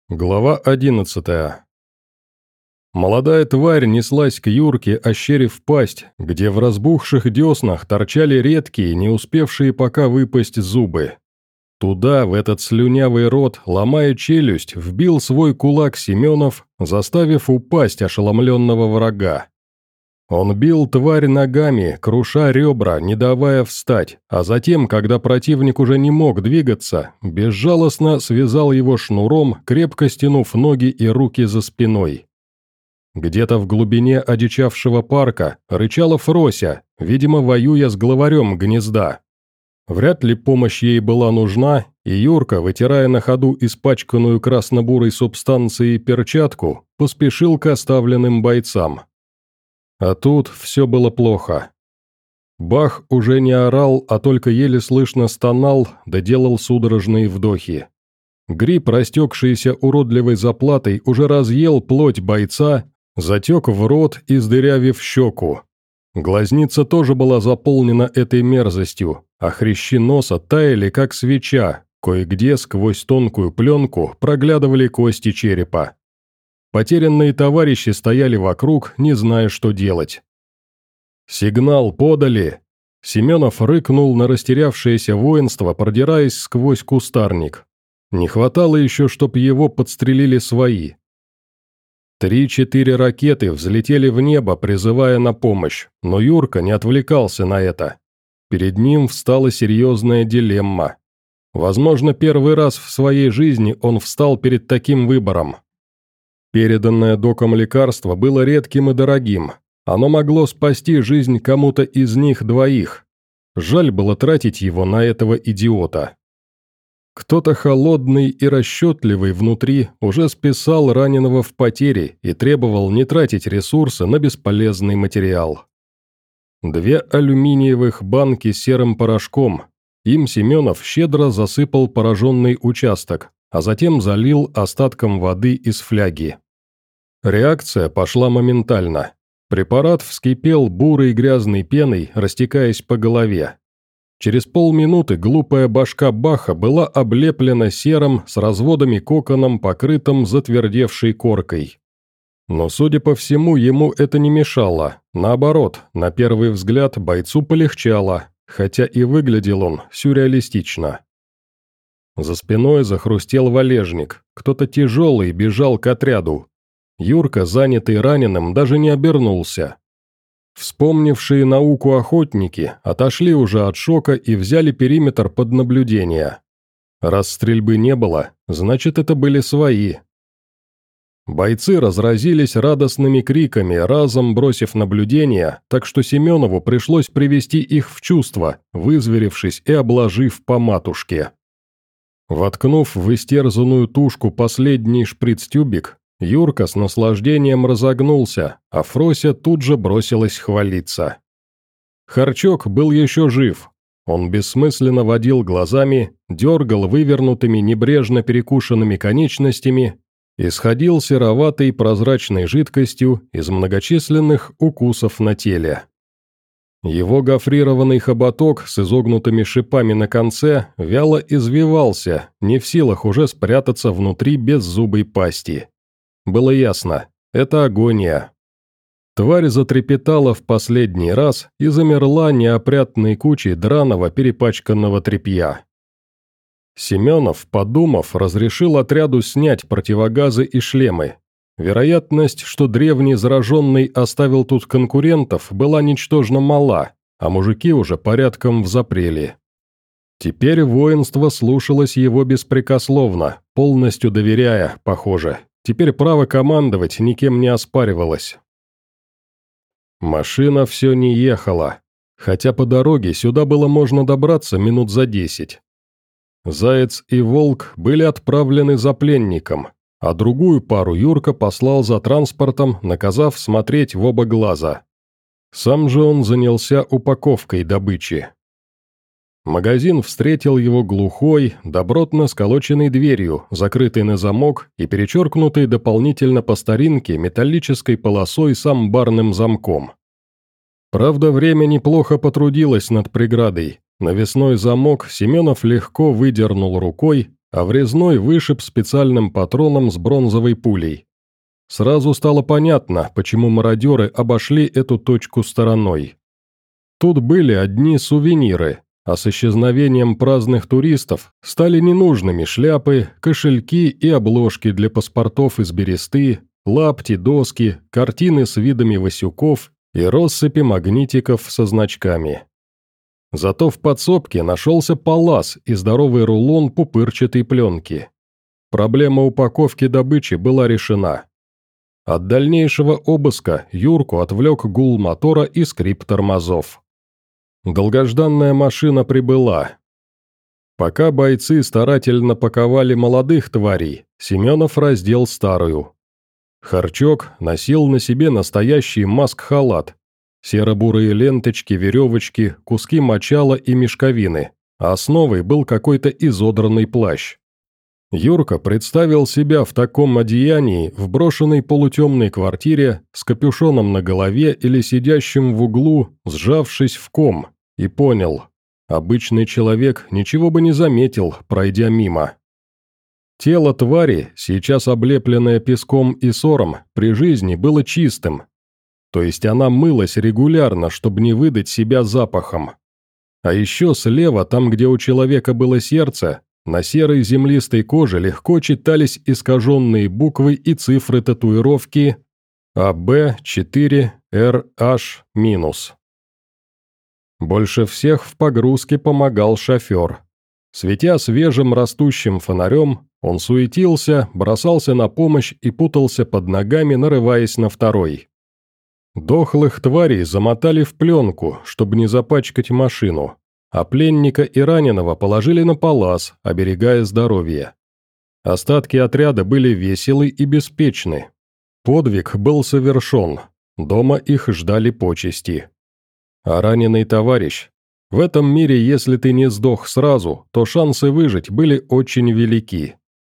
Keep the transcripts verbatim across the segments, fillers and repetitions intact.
Глава одиннадцатая. Молодая тварь неслась к Юрке, ощерив пасть, где в разбухших деснах торчали редкие, не успевшие пока выпасть зубы. Туда, в этот слюнявый рот, ломая челюсть, вбил свой кулак Семенов, заставив упасть ошеломленного врага. Он бил тварь ногами, круша ребра, не давая встать, а затем, когда противник уже не мог двигаться, безжалостно связал его шнуром, крепко стянув ноги и руки за спиной. Где-то в глубине одичавшего парка рычала Фрося, видимо, воюя с главарем гнезда. Вряд ли помощь ей была нужна, и Юрка, вытирая на ходу испачканную красно-бурой субстанцией перчатку, поспешил к оставленным бойцам. А тут все было плохо. Бах уже не орал, а только еле слышно стонал, да делал судорожные вдохи. Гриб, растекшийся уродливой заплатой, уже разъел плоть бойца, затек в рот, издырявив щеку. Глазница тоже была заполнена этой мерзостью, а хрящи носа таяли, как свеча, кое-где сквозь тонкую пленку проглядывали кости черепа. Потерянные товарищи стояли вокруг, не зная, что делать. «Сигнал подали!» Семенов рыкнул на растерявшееся воинство, продираясь сквозь кустарник. Не хватало еще, чтоб его подстрелили свои. Три-четыре ракеты взлетели в небо, призывая на помощь, но Юрка не отвлекался на это. Перед ним встала серьезная дилемма. Возможно, первый раз в своей жизни он встал перед таким выбором. Переданное доком лекарство было редким и дорогим. Оно могло спасти жизнь кому-то из них двоих. Жаль было тратить его на этого идиота. Кто-то холодный и расчетливый внутри уже списал раненого в потери и требовал не тратить ресурсы на бесполезный материал. Две алюминиевых банки с серым порошком. Им Семенов щедро засыпал пораженный участок, а затем залил остатком воды из фляги. Реакция пошла моментально. Препарат вскипел бурой грязной пеной, растекаясь по голове. Через полминуты глупая башка Баха была облеплена серым с разводами-коконом, покрытым затвердевшей коркой. Но, судя по всему, ему это не мешало. Наоборот, на первый взгляд бойцу полегчало, хотя и выглядел он сюрреалистично. За спиной захрустел валежник, кто-то тяжелый бежал к отряду. Юрка, занятый раненым, даже не обернулся. Вспомнившие науку охотники отошли уже от шока и взяли периметр под наблюдение. Раз стрельбы не было, значит, это были свои. Бойцы разразились радостными криками, разом бросив наблюдение, так что Семенову пришлось привести их в чувство, вызверившись и обложив по матушке. Воткнув в истерзанную тушку последний шприц-тюбик, Юрка с наслаждением разогнулся, а Фрося тут же бросилась хвалиться. Харчок был еще жив. Он бессмысленно водил глазами, дергал вывернутыми небрежно перекушенными конечностями и сходил сероватой прозрачной жидкостью из многочисленных укусов на теле. Его гофрированный хоботок с изогнутыми шипами на конце вяло извивался, не в силах уже спрятаться внутри беззубой пасти. Было ясно, это агония. Тварь затрепетала в последний раз и замерла неопрятной кучей драного перепачканного тряпья. Семенов, подумав, разрешил отряду снять противогазы и шлемы. Вероятность, что древний зараженный оставил тут конкурентов, была ничтожно мала, а мужики уже порядком взапрели. Теперь воинство слушалось его беспрекословно, полностью доверяя, похоже. Теперь право командовать никем не оспаривалось. Машина все не ехала, хотя по дороге сюда было можно добраться минут за десять. Заяц и Волк были отправлены за пленником, а другую пару Юрка послал за транспортом, наказав смотреть в оба глаза. Сам же он занялся упаковкой добычи. Магазин встретил его глухой, добротно сколоченной дверью, закрытой на замок и перечеркнутой дополнительно по старинке металлической полосой с амбарным замком. Правда, время неплохо потрудилось над преградой. Навесной замок Семенов легко выдернул рукой, а врезной вышиб специальным патроном с бронзовой пулей. Сразу стало понятно, почему мародеры обошли эту точку стороной. Тут были одни сувениры, а с исчезновением праздных туристов стали ненужными шляпы, кошельки и обложки для паспортов из бересты, лапти, доски, картины с видами Васюков и россыпи магнитиков со значками. Зато в подсобке нашелся палас и здоровый рулон пупырчатой пленки. Проблема упаковки добычи была решена. От дальнейшего обыска Юрку отвлек гул мотора и скрип тормозов. Долгожданная машина прибыла. Пока бойцы старательно паковали молодых тварей, Семенов раздел старую. Харчок носил на себе настоящий маск-халат. Серо-бурые ленточки, веревочки, куски мочала и мешковины, а основой был какой-то изодранный плащ. Юрка представил себя в таком одеянии в брошенной полутемной квартире с капюшоном на голове или сидящим в углу, сжавшись в ком, и понял, обычный человек ничего бы не заметил, пройдя мимо. Тело твари, сейчас облепленное песком и сором, при жизни было чистым. То есть она мылась регулярно, чтобы не выдать себя запахом. А еще слева, там, где у человека было сердце, на серой землистой коже легко читались искаженные буквы и цифры татуировки А Б четыре Р H минус. Больше всех в погрузке помогал шофер. Светя свежим растущим фонарем, он суетился, бросался на помощь и путался под ногами, нарываясь на второй. Дохлых тварей замотали в пленку, чтобы не запачкать машину, а пленника и раненого положили на палас, оберегая здоровье. Остатки отряда были веселы и беспечны. Подвиг был совершен, дома их ждали почести. А раненый товарищ? В этом мире, если ты не сдох сразу, то шансы выжить были очень велики.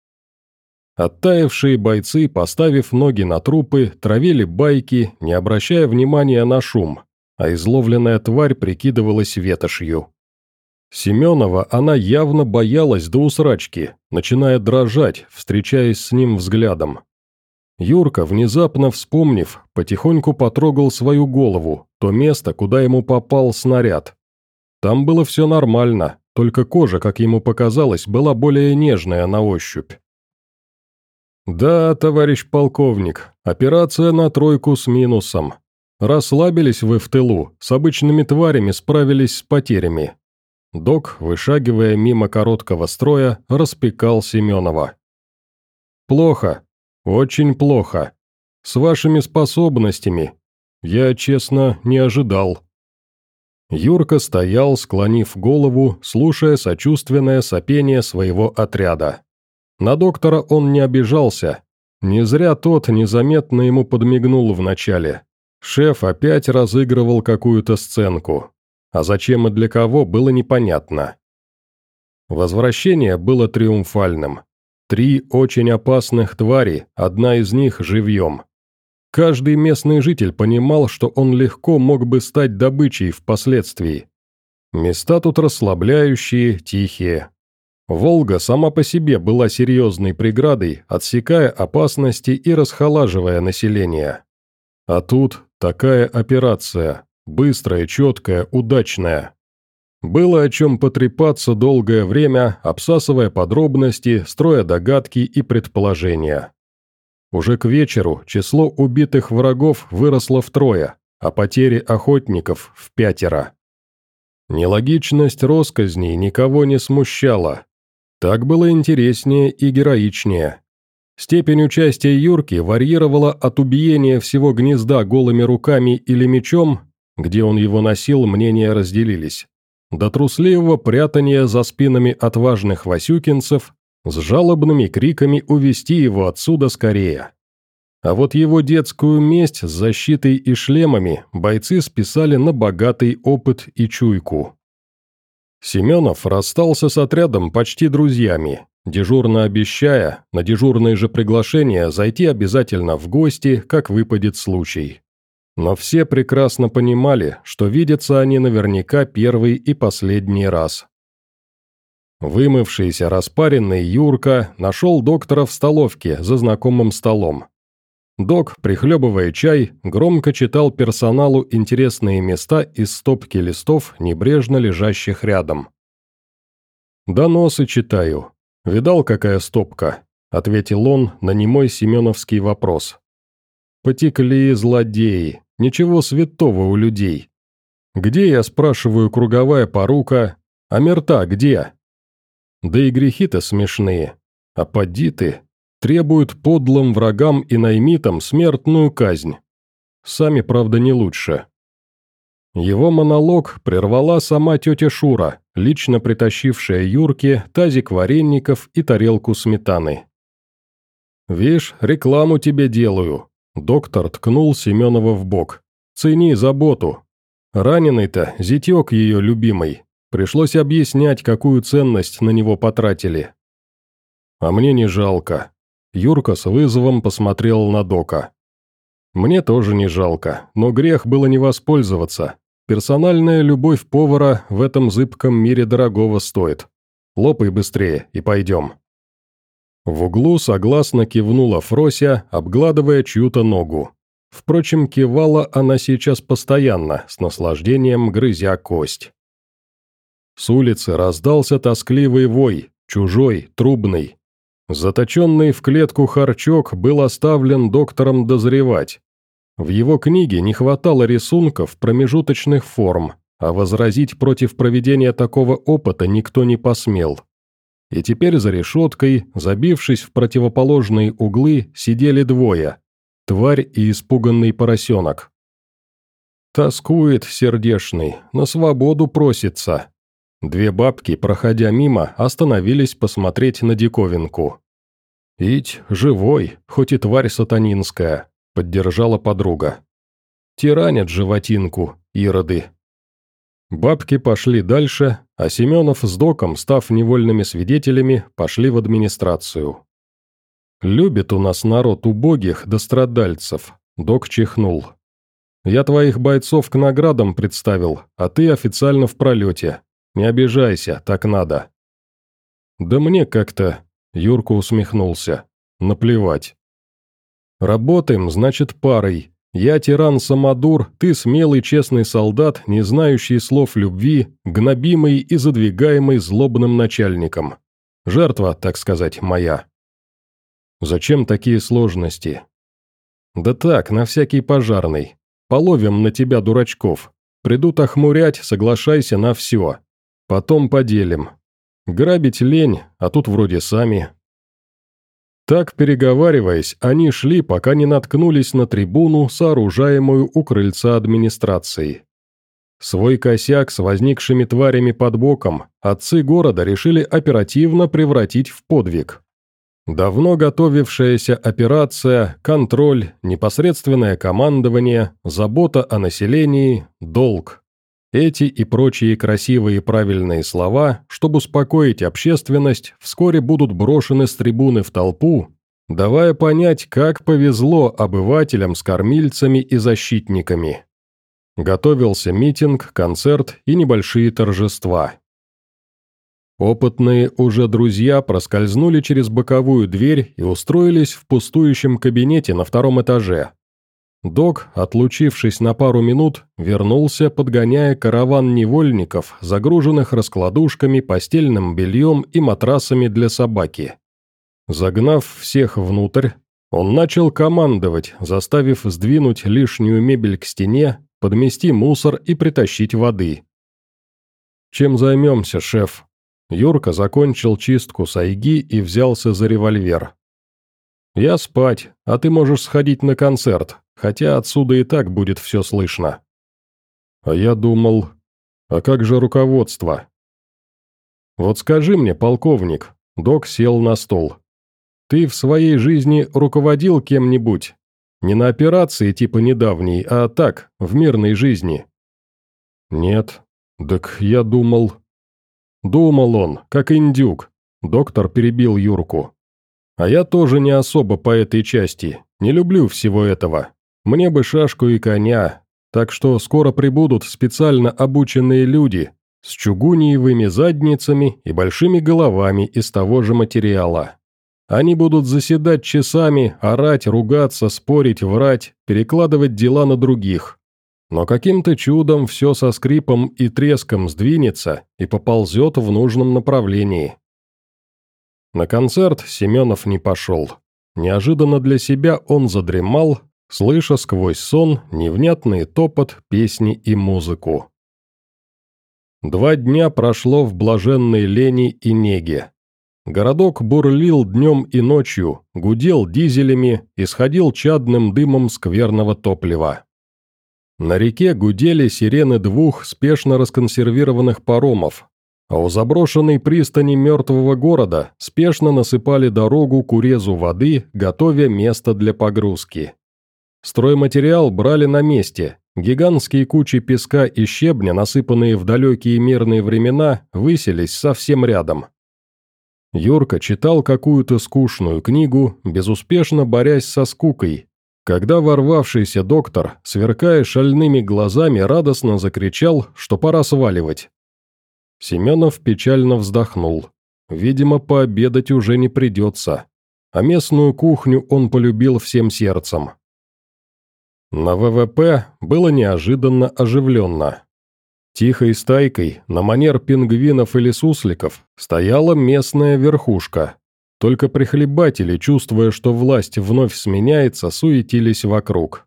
Оттаившие бойцы, поставив ноги на трупы, травили байки, не обращая внимания на шум, а изловленная тварь прикидывалась ветошью. Семенова она явно боялась до усрачки, начиная дрожать, встречаясь с ним взглядом. Юрка, внезапно вспомнив, потихоньку потрогал свою голову, то место, куда ему попал снаряд. Там было все нормально, только кожа, как ему показалось, была более нежная на ощупь. «Да, товарищ полковник, операция на тройку с минусом. Расслабились вы в тылу, с обычными тварями справились с потерями». Док, вышагивая мимо короткого строя, распекал Семенова. «Плохо, очень плохо. С вашими способностями. Я, честно, не ожидал». Юрка стоял, склонив голову, слушая сочувственное сопение своего отряда. На доктора он не обижался. Не зря тот незаметно ему подмигнул вначале. Шеф опять разыгрывал какую-то сценку. А зачем и для кого, было непонятно. Возвращение было триумфальным. Три очень опасных твари, одна из них живьем. Каждый местный житель понимал, что он легко мог бы стать добычей впоследствии. Места тут расслабляющие, тихие. Волга сама по себе была серьезной преградой, отсекая опасности и расхолаживая население. А тут такая операция, быстрая, четкая, удачная. Было о чем потрепаться долгое время, обсасывая подробности, строя догадки и предположения. Уже к вечеру число убитых врагов выросло втрое, а потери охотников в пятеро. Нелогичность россказней никого не смущала. Так было интереснее и героичнее. Степень участия Юрки варьировала от убиения всего гнезда голыми руками или мечом, где он его носил, мнения разделились, до трусливого прятания за спинами отважных васюкинцев с жалобными криками увести его отсюда скорее. А вот его детскую месть с защитой и шлемами бойцы списали на богатый опыт и чуйку. Семенов расстался с отрядом почти друзьями, дежурно обещая, на дежурные же приглашения зайти обязательно в гости, как выпадет случай. Но все прекрасно понимали, что видятся они наверняка первый и последний раз. Вымывшийся, распаренный Юрка нашел доктора в столовке за знакомым столом. Док, прихлебывая чай, громко читал персоналу интересные места из стопки листов, небрежно лежащих рядом. «Доносы читаю. Видал, какая стопка?» – ответил он на немой семеновский вопрос. «Потекли злодеи, ничего святого у людей. Где, я спрашиваю, круговая порука, а мерта где? Да и грехи-то смешные, а поди ты, требуют подлым врагам и наймитам смертную казнь. Сами, правда, не лучше». Его монолог прервала сама тетя Шура, лично притащившая Юрке тазик вареников и тарелку сметаны. «Вишь, рекламу тебе делаю», – доктор ткнул Семенова в бок. «Цени заботу. Раненый-то, зятек ее любимый. Пришлось объяснять, какую ценность на него потратили». «А мне не жалко». Юрка с вызовом посмотрел на дока. «Мне тоже не жалко, но грех было не воспользоваться. Персональная любовь повара в этом зыбком мире дорогого стоит. Лопай быстрее и пойдем». В углу согласно кивнула Фрося, обгладывая чью-то ногу. Впрочем, кивала она сейчас постоянно, с наслаждением грызя кость. С улицы раздался тоскливый вой, чужой, трубный. Заточенный в клетку Харчок был оставлен доктором дозревать. В его книге не хватало рисунков промежуточных форм, а возразить против проведения такого опыта никто не посмел. И теперь за решеткой, забившись в противоположные углы, сидели двое – тварь и испуганный поросенок. «Тоскует сердешный, на свободу просится». Две бабки, проходя мимо, остановились посмотреть на диковинку. «Ить живой, хоть и тварь сатанинская», – поддержала подруга. «Тиранят животинку, ироды». Бабки пошли дальше, а Семенов с доком, став невольными свидетелями, пошли в администрацию. «Любит у нас народ убогих да страдальцев», – док чихнул. «Я твоих бойцов к наградам представил, а ты официально в пролете. Не обижайся, так надо». «Да мне как-то...» – Юрка усмехнулся. «Наплевать. Работаем, значит, парой. Я тиран-самодур, ты смелый честный солдат, не знающий слов любви, гнобимый и задвигаемый злобным начальником. Жертва, так сказать, моя». «Зачем такие сложности?» «Да так, на всякий пожарный. Половим на тебя дурачков. Придут охмурять, соглашайся на все. Потом поделим. Грабить лень, а тут вроде сами». Так, переговариваясь, они шли, пока не наткнулись на трибуну, сооружаемую у крыльца администрации. Свой косяк с возникшими тварями под боком отцы города решили оперативно превратить в подвиг. Давно готовившаяся операция, контроль, непосредственное командование, забота о населении, долг. Эти и прочие красивые и правильные слова, чтобы успокоить общественность, вскоре будут брошены с трибуны в толпу, давая понять, как повезло обывателям с кормильцами и защитниками. Готовился митинг, концерт и небольшие торжества. Опытные уже друзья проскользнули через боковую дверь и устроились в пустующем кабинете на втором этаже. Док, отлучившись на пару минут, вернулся, подгоняя караван невольников, загруженных раскладушками, постельным бельем и матрасами для собаки. Загнав всех внутрь, он начал командовать, заставив сдвинуть лишнюю мебель к стене, подмести мусор и притащить воды. «Чем займемся, шеф?» Юрка закончил чистку сайги и взялся за револьвер. «Я спать, а ты можешь сходить на концерт, хотя отсюда и так будет все слышно». «А я думал, а как же руководство?» «Вот скажи мне, полковник», — док сел на стол, «ты в своей жизни руководил кем-нибудь? Не на операции типа недавней, а так, в мирной жизни?» «Нет, так я думал...» «Думал он, как индюк», — доктор перебил Юрку. «А я тоже не особо по этой части, не люблю всего этого. Мне бы шашку и коня, так что скоро прибудут специально обученные люди, с чугуниевыми задницами и большими головами из того же материала. Они будут заседать часами, орать, ругаться, спорить, врать, перекладывать дела на других. Но каким-то чудом все со скрипом и треском сдвинется и поползет в нужном направлении. На концерт Семенов не пошел. Неожиданно для себя он задремал, слыша сквозь сон невнятный топот, песни и музыку. Два дня прошло в блаженной лени и неге. Городок бурлил днем и ночью, гудел дизелями, исходил чадным дымом скверного топлива. На реке гудели сирены двух спешно расконсервированных паромов, а у заброшенной пристани мертвого города спешно насыпали дорогу к урезу воды, готовя место для погрузки. Стройматериал брали на месте, гигантские кучи песка и щебня, насыпанные в далекие мирные времена, высились совсем рядом. Юрка читал какую-то скучную книгу, безуспешно борясь со скукой, когда ворвавшийся доктор, сверкая шальными глазами, радостно закричал, что пора сваливать. Семенов печально вздохнул. Видимо, пообедать уже не придется, а местную кухню он полюбил всем сердцем. На ВВП было неожиданно оживленно. Тихой стайкой, на манер пингвинов или сусликов, стояла местная верхушка. Только прихлебатели, чувствуя, что власть вновь сменяется, суетились вокруг.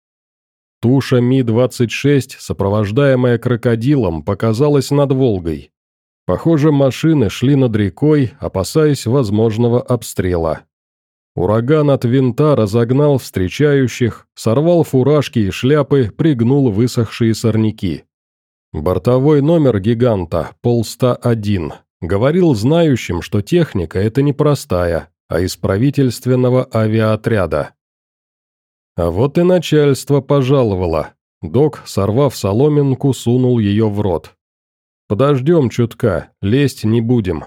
Туша Ми двадцать шесть, сопровождаемая крокодилом, показалась над Волгой. Похоже, машины шли над рекой, опасаясь возможного обстрела. Ураган от винта разогнал встречающих, сорвал фуражки и шляпы, пригнул высохшие сорняки. Бортовой номер гиганта, полста один, говорил знающим, что техника это не простая, а из правительственного авиаотряда. А вот и начальство пожаловало. Док, сорвав соломинку, сунул ее в рот. «Подождем чутка, лезть не будем».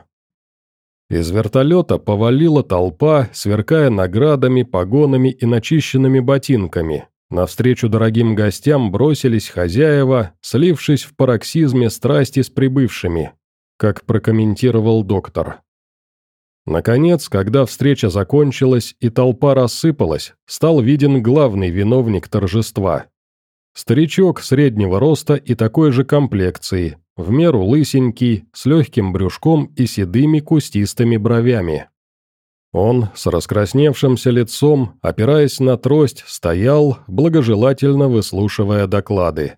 Из вертолета повалила толпа, сверкая наградами, погонами и начищенными ботинками. Навстречу дорогим гостям бросились хозяева, слившись в пароксизме страсти с прибывшими, как прокомментировал доктор. Наконец, когда встреча закончилась и толпа рассыпалась, стал виден главный виновник торжества. Старичок среднего роста и такой же комплекции, в меру лысенький, с легким брюшком и седыми кустистыми бровями. Он, с раскрасневшимся лицом, опираясь на трость, стоял, благожелательно выслушивая доклады.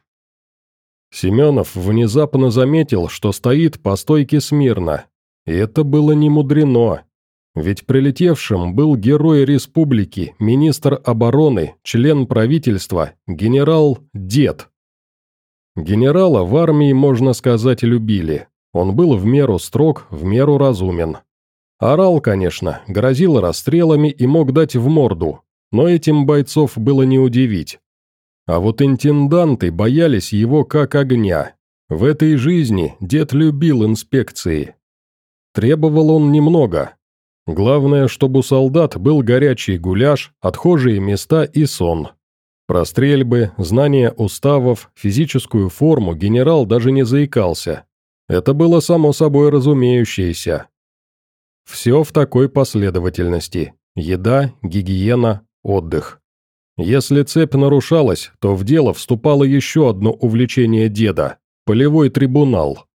Семенов внезапно заметил, что стоит по стойке смирно. И это было не мудрено. Ведь прилетевшим был герой республики, министр обороны, член правительства, генерал Дед. Генерала в армии, можно сказать, любили. Он был в меру строг, в меру разумен. Орал, конечно, грозил расстрелами и мог дать в морду, но этим бойцов было не удивить. А вот интенданты боялись его как огня. В этой жизни дед любил инспекции. Требовал он немного. Главное, чтобы у солдат был горячий гуляш, отхожие места и сон. Про стрельбы, знание уставов, физическую форму генерал даже не заикался. Это было само собой разумеющееся. Все в такой последовательности: еда, гигиена, отдых. Если цепь нарушалась, то в дело вступало еще одно увлечение деда – полевой трибунал.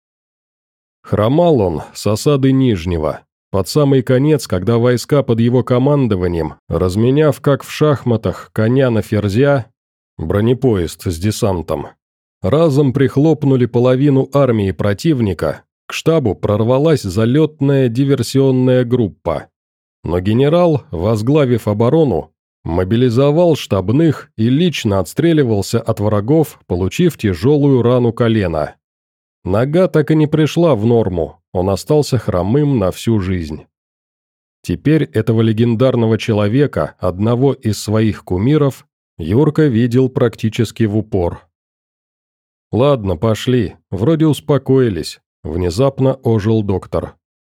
Хромал он с осады Нижнего. Под самый конец, когда войска под его командованием, разменяв как в шахматах коня на ферзя, бронепоезд с десантом, разом прихлопнули половину армии противника, к штабу прорвалась залетная диверсионная группа. Но генерал, возглавив оборону, мобилизовал штабных и лично отстреливался от врагов, получив тяжелую рану колена. Нога так и не пришла в норму, он остался хромым на всю жизнь. Теперь этого легендарного человека, одного из своих кумиров, Юрка видел практически в упор. «Ладно, пошли, вроде успокоились», — внезапно ожил доктор.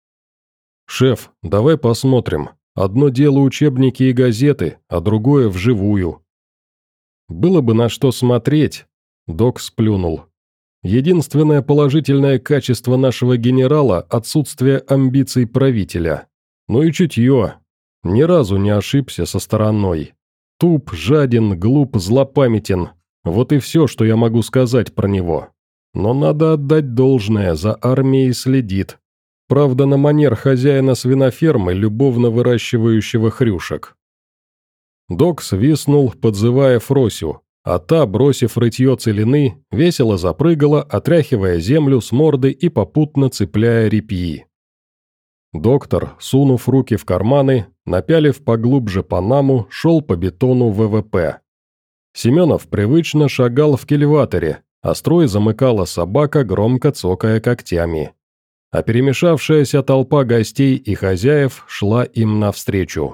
«Шеф, давай посмотрим. Одно дело учебники и газеты, а другое вживую». «Было бы на что смотреть», — док сплюнул. Единственное положительное качество нашего генерала – отсутствие амбиций правителя. Ну и чутье. Ни разу не ошибся со стороной. Туп, жаден, глуп, злопамятен. Вот и все, что я могу сказать про него. Но надо отдать должное, за армией следит. Правда, на манер хозяина свинофермы, любовно выращивающего хрюшек. Док свистнул, подзывая Фросю, а та, бросив рытье целины, весело запрыгала, отряхивая землю с морды и попутно цепляя репьи. Доктор, сунув руки в карманы, напялив поглубже панаму, шел по бетону ВВП. Семенов привычно шагал в кильваторе, а строй замыкала собака, громко цокая когтями. А перемешавшаяся толпа гостей и хозяев шла им навстречу.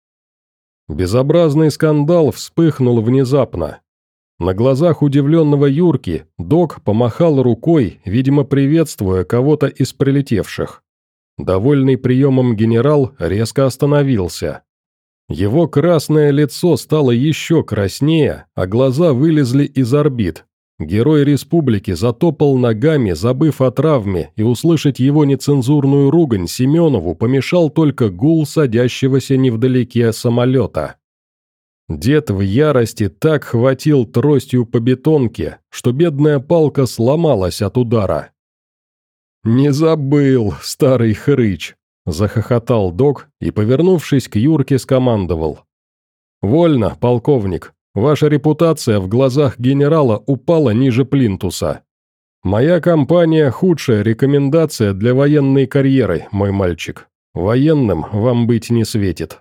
Безобразный скандал вспыхнул внезапно. На глазах удивленного Юрки док помахал рукой, видимо, приветствуя кого-то из прилетевших. Довольный приемом генерал резко остановился. Его красное лицо стало еще краснее, а глаза вылезли из орбит. Герой республики затопал ногами, забыв о травме, и услышать его нецензурную ругань Семенову помешал только гул садящегося невдалеке самолета. Дед в ярости так хватил тростью по бетонке, что бедная палка сломалась от удара. «Не забыл, старый хрыч!» – захохотал док и, повернувшись к Юрке, скомандовал. «Вольно, полковник. Ваша репутация в глазах генерала упала ниже плинтуса. Моя компания – худшая рекомендация для военной карьеры, мой мальчик. Военным вам быть не светит».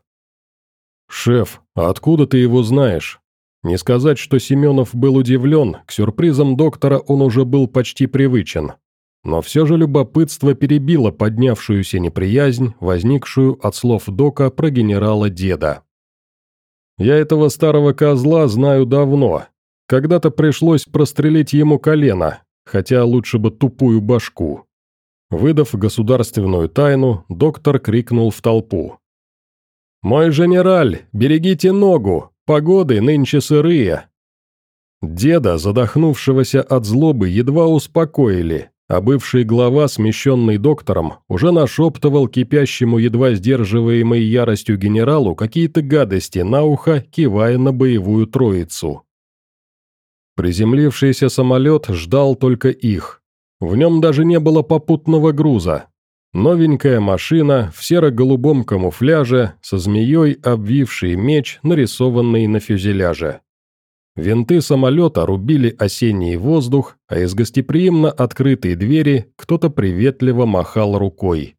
«Шеф, а откуда ты его знаешь?» Не сказать, что Семенов был удивлен, к сюрпризам доктора он уже был почти привычен. Но все же любопытство перебило поднявшуюся неприязнь, возникшую от слов дока про генерала-деда. «Я этого старого козла знаю давно. Когда-то пришлось прострелить ему колено, хотя лучше бы тупую башку». Выдав государственную тайну, доктор крикнул в толпу. «Мой генераль, берегите ногу, погоды нынче сырые». Деда, задохнувшегося от злобы, едва успокоили, а бывший глава, смещенный доктором, уже нашептывал кипящему едва сдерживаемой яростью генералу какие-то гадости на ухо, кивая на боевую троицу. Приземлившийся самолет ждал только их. В нем даже не было попутного груза. Новенькая машина в серо-голубом камуфляже со змеей, обвившей меч, нарисованный на фюзеляже. Винты самолета рубили осенний воздух, а из гостеприимно открытой двери кто-то приветливо махал рукой.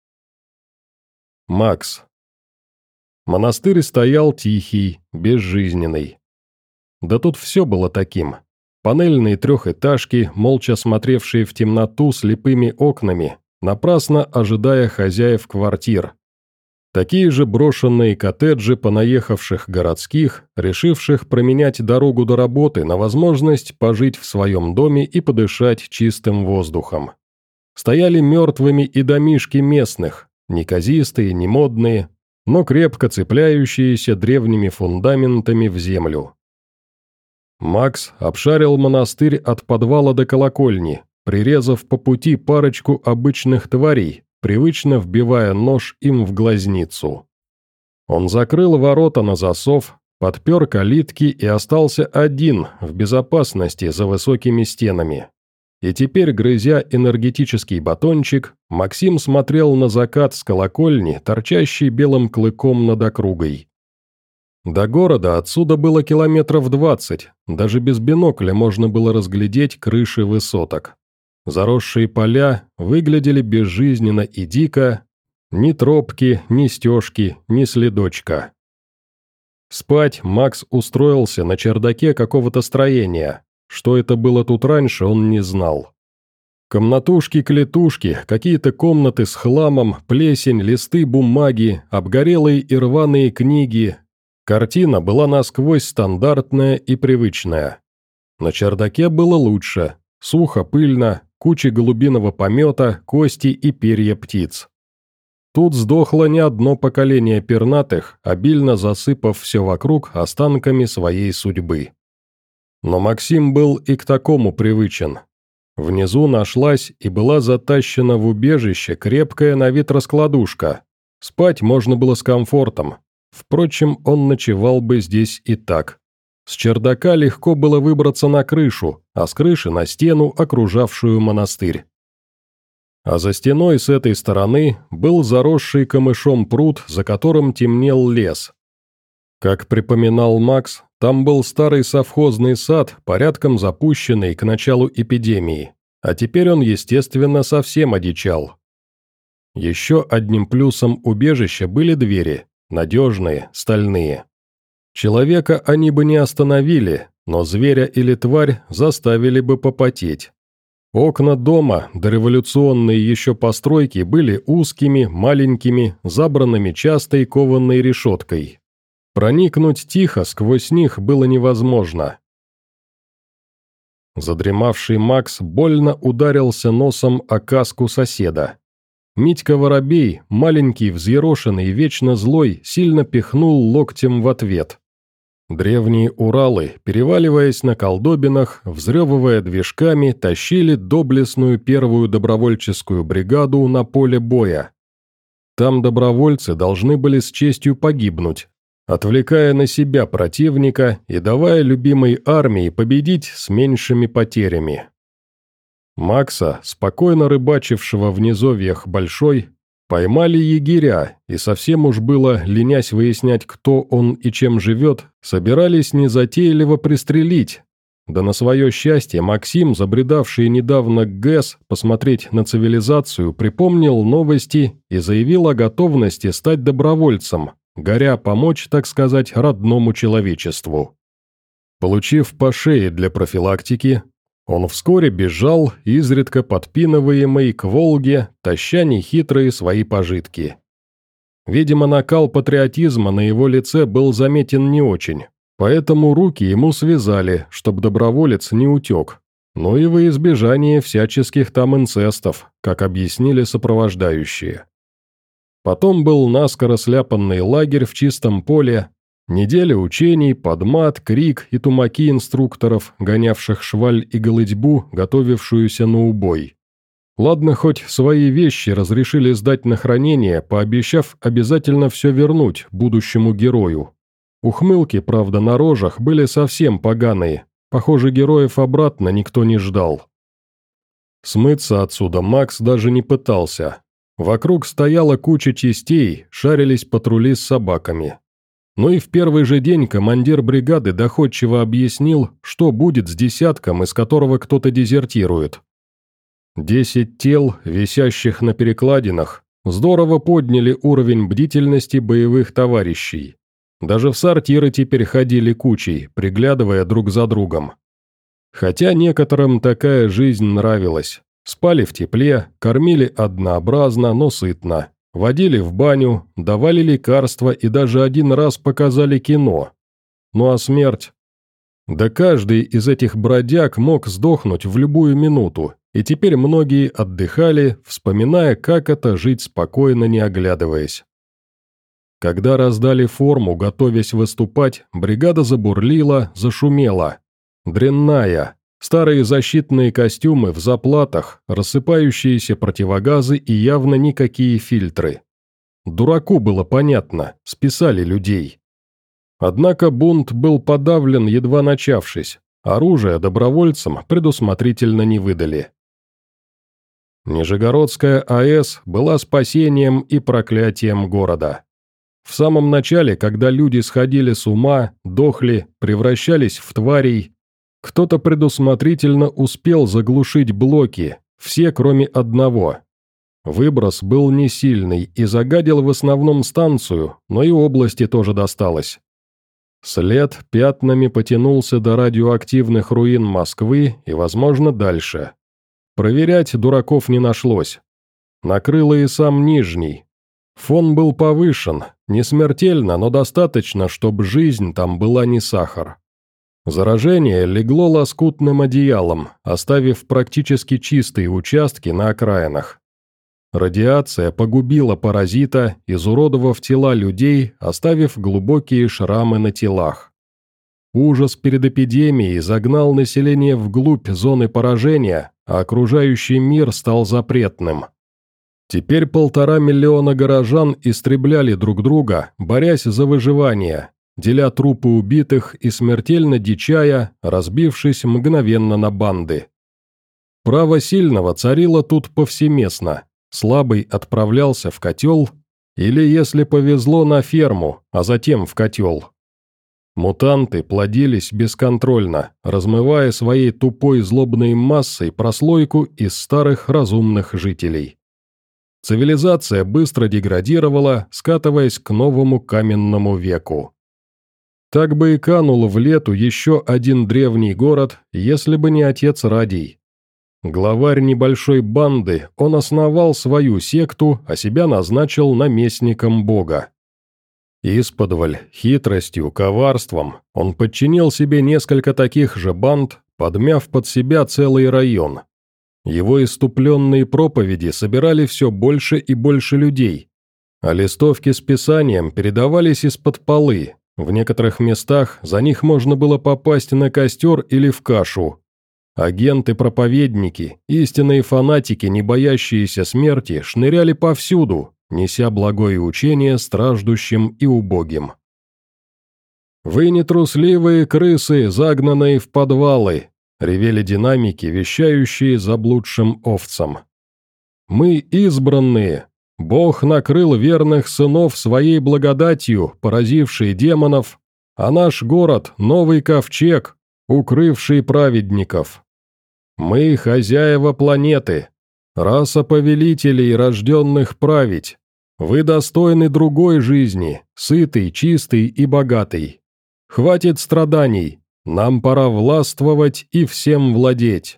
Макс. Монастырь стоял тихий, безжизненный. Да тут все было таким. Панельные трехэтажки, молча смотревшие в темноту слепыми окнами, напрасно ожидая хозяев квартир. Такие же брошенные коттеджи понаехавших городских, решивших променять дорогу до работы на возможность пожить в своем доме и подышать чистым воздухом. Стояли мертвыми и домишки местных, неказистые, не модные, но крепко цепляющиеся древними фундаментами в землю. Макс обшарил монастырь от подвала до колокольни, прирезав по пути парочку обычных тварей, привычно вбивая нож им в глазницу. Он закрыл ворота на засов, подпер калитки и остался один, в безопасности за высокими стенами. И теперь, грызя энергетический батончик, Максим смотрел на закат с колокольни, торчащий белым клыком над округой. До города отсюда было километров двадцать, даже без бинокля можно было разглядеть крыши высоток. Заросшие поля выглядели безжизненно и дико, ни тропки, ни стежки, ни следочка. Спать Макс устроился на чердаке какого-то строения. Что это было тут раньше, он не знал. Комнатушки-клетушки, какие-то комнаты с хламом, плесень, листы бумаги, обгорелые и рваные книги. Картина была насквозь стандартная и привычная. На чердаке было лучше, сухо, пыльно, куча голубиного помета, кости и перья птиц. Тут сдохло не одно поколение пернатых, обильно засыпав все вокруг останками своей судьбы. Но Максим был и к такому привычен. Внизу нашлась и была затащена в убежище крепкая на вид раскладушка. Спать можно было с комфортом. Впрочем, он ночевал бы здесь и так. С чердака легко было выбраться на крышу, а с крыши на стену, окружавшую монастырь. А за стеной с этой стороны был заросший камышом пруд, за которым темнел лес. Как припоминал Макс, там был старый совхозный сад, порядком запущенный к началу эпидемии, а теперь он, естественно, совсем одичал. Еще одним плюсом убежища были двери, надежные, стальные. Человека они бы не остановили, но зверя или тварь заставили бы попотеть. Окна дома, дореволюционные еще постройки, были узкими, маленькими, забранными частой кованой решеткой. Проникнуть тихо сквозь них было невозможно. Задремавший Макс больно ударился носом о каску соседа. Митька Воробей, маленький, взъерошенный, вечно злой, сильно пихнул локтем в ответ. Древние Уралы, переваливаясь на колдобинах, взрёвывая движками, тащили доблестную первую добровольческую бригаду на поле боя. Там добровольцы должны были с честью погибнуть, отвлекая на себя противника и давая любимой армии победить с меньшими потерями. Макса, спокойно рыбачившего в низовьях Большой, поймали егеря, и совсем уж было, ленясь выяснять, кто он и чем живет, собирались незатейливо пристрелить. Да на свое счастье Максим, забредавший недавно к ГЭС посмотреть на цивилизацию, припомнил новости и заявил о готовности стать добровольцем, горя помочь, так сказать, родному человечеству. Получив по шее для профилактики, он вскоре бежал, изредка подпинываемый к Волге, таща нехитрые свои пожитки. Видимо, накал патриотизма на его лице был заметен не очень, поэтому руки ему связали, чтобы доброволец не утек, ну и во избежание всяческих там инцестов, как объяснили сопровождающие. Потом был наскоро сляпанный лагерь в чистом поле, неделя учений, подмат, крик и тумаки инструкторов, гонявших шваль и голытьбу, готовившуюся на убой. Ладно, хоть свои вещи разрешили сдать на хранение, пообещав обязательно все вернуть будущему герою. Ухмылки, правда, на рожах были совсем поганые, похоже, героев обратно никто не ждал. Смыться отсюда Макс даже не пытался. Вокруг стояла куча частей, шарились патрули с собаками. Ну и в первый же день командир бригады доходчиво объяснил, что будет с десятком, из которого кто-то дезертирует. Десять тел, висящих на перекладинах, здорово подняли уровень бдительности боевых товарищей. Даже в сортиры теперь ходили кучей, приглядывая друг за другом. Хотя некоторым такая жизнь нравилась. Спали в тепле, кормили однообразно, но сытно. Водили в баню, давали лекарства и даже один раз показали кино. Ну а смерть? Да каждый из этих бродяг мог сдохнуть в любую минуту, и теперь многие отдыхали, вспоминая, как это жить спокойно, не оглядываясь. Когда раздали форму, готовясь выступать, бригада забурлила, зашумела. Дрянная. Старые защитные костюмы в заплатах, рассыпающиеся противогазы и явно никакие фильтры. Дураку было понятно, списали людей. Однако бунт был подавлен, едва начавшись, оружие добровольцам предусмотрительно не выдали. Нижегородская АЭС была спасением и проклятием города. В самом начале, когда люди сходили с ума, дохли, превращались в тварей, кто-то предусмотрительно успел заглушить блоки, все кроме одного. Выброс был не сильный и загадил в основном станцию, но и области тоже досталось. След пятнами потянулся до радиоактивных руин Москвы и, возможно, дальше. Проверять дураков не нашлось. Накрыло и сам Нижний. Фон был повышен, не смертельно, но достаточно, чтобы жизнь там была не сахар. Заражение легло лоскутным одеялом, оставив практически чистые участки на окраинах. Радиация погубила паразита, изуродовав тела людей, оставив глубокие шрамы на телах. Ужас перед эпидемией загнал население вглубь зоны поражения, а окружающий мир стал запретным. Теперь полтора миллиона горожан истребляли друг друга, борясь за выживание, деля трупы убитых и смертельно дичая, разбившись мгновенно на банды. Право сильного царило тут повсеместно, слабый отправлялся в котел, или, если повезло, на ферму, а затем в котел. Мутанты плодились бесконтрольно, размывая своей тупой злобной массой прослойку из старых разумных жителей. Цивилизация быстро деградировала, скатываясь к новому каменному веку. Так бы и канул в лету еще один древний город, если бы не отец Радий. Главарь небольшой банды, он основал свою секту, а себя назначил наместником бога. Исподволь, хитростью, коварством он подчинил себе несколько таких же банд, подмяв под себя целый район. Его иступленные проповеди собирали все больше и больше людей, а листовки с писанием передавались из-под полы. В некоторых местах за них можно было попасть на костер или в кашу. Агенты-проповедники, истинные фанатики, не боящиеся смерти, шныряли повсюду, неся благое учение страждущим и убогим. «Вы нетрусливые крысы, загнанные в подвалы», — ревели динамики, вещающие заблудшим овцам. «Мы избранные. Бог накрыл верных сынов своей благодатью, поразившей демонов, а наш город — новый ковчег, укрывший праведников. Мы хозяева планеты, раса повелителей, рожденных править. Вы достойны другой жизни, сытой, чистой и богатой. Хватит страданий, нам пора властвовать и всем владеть».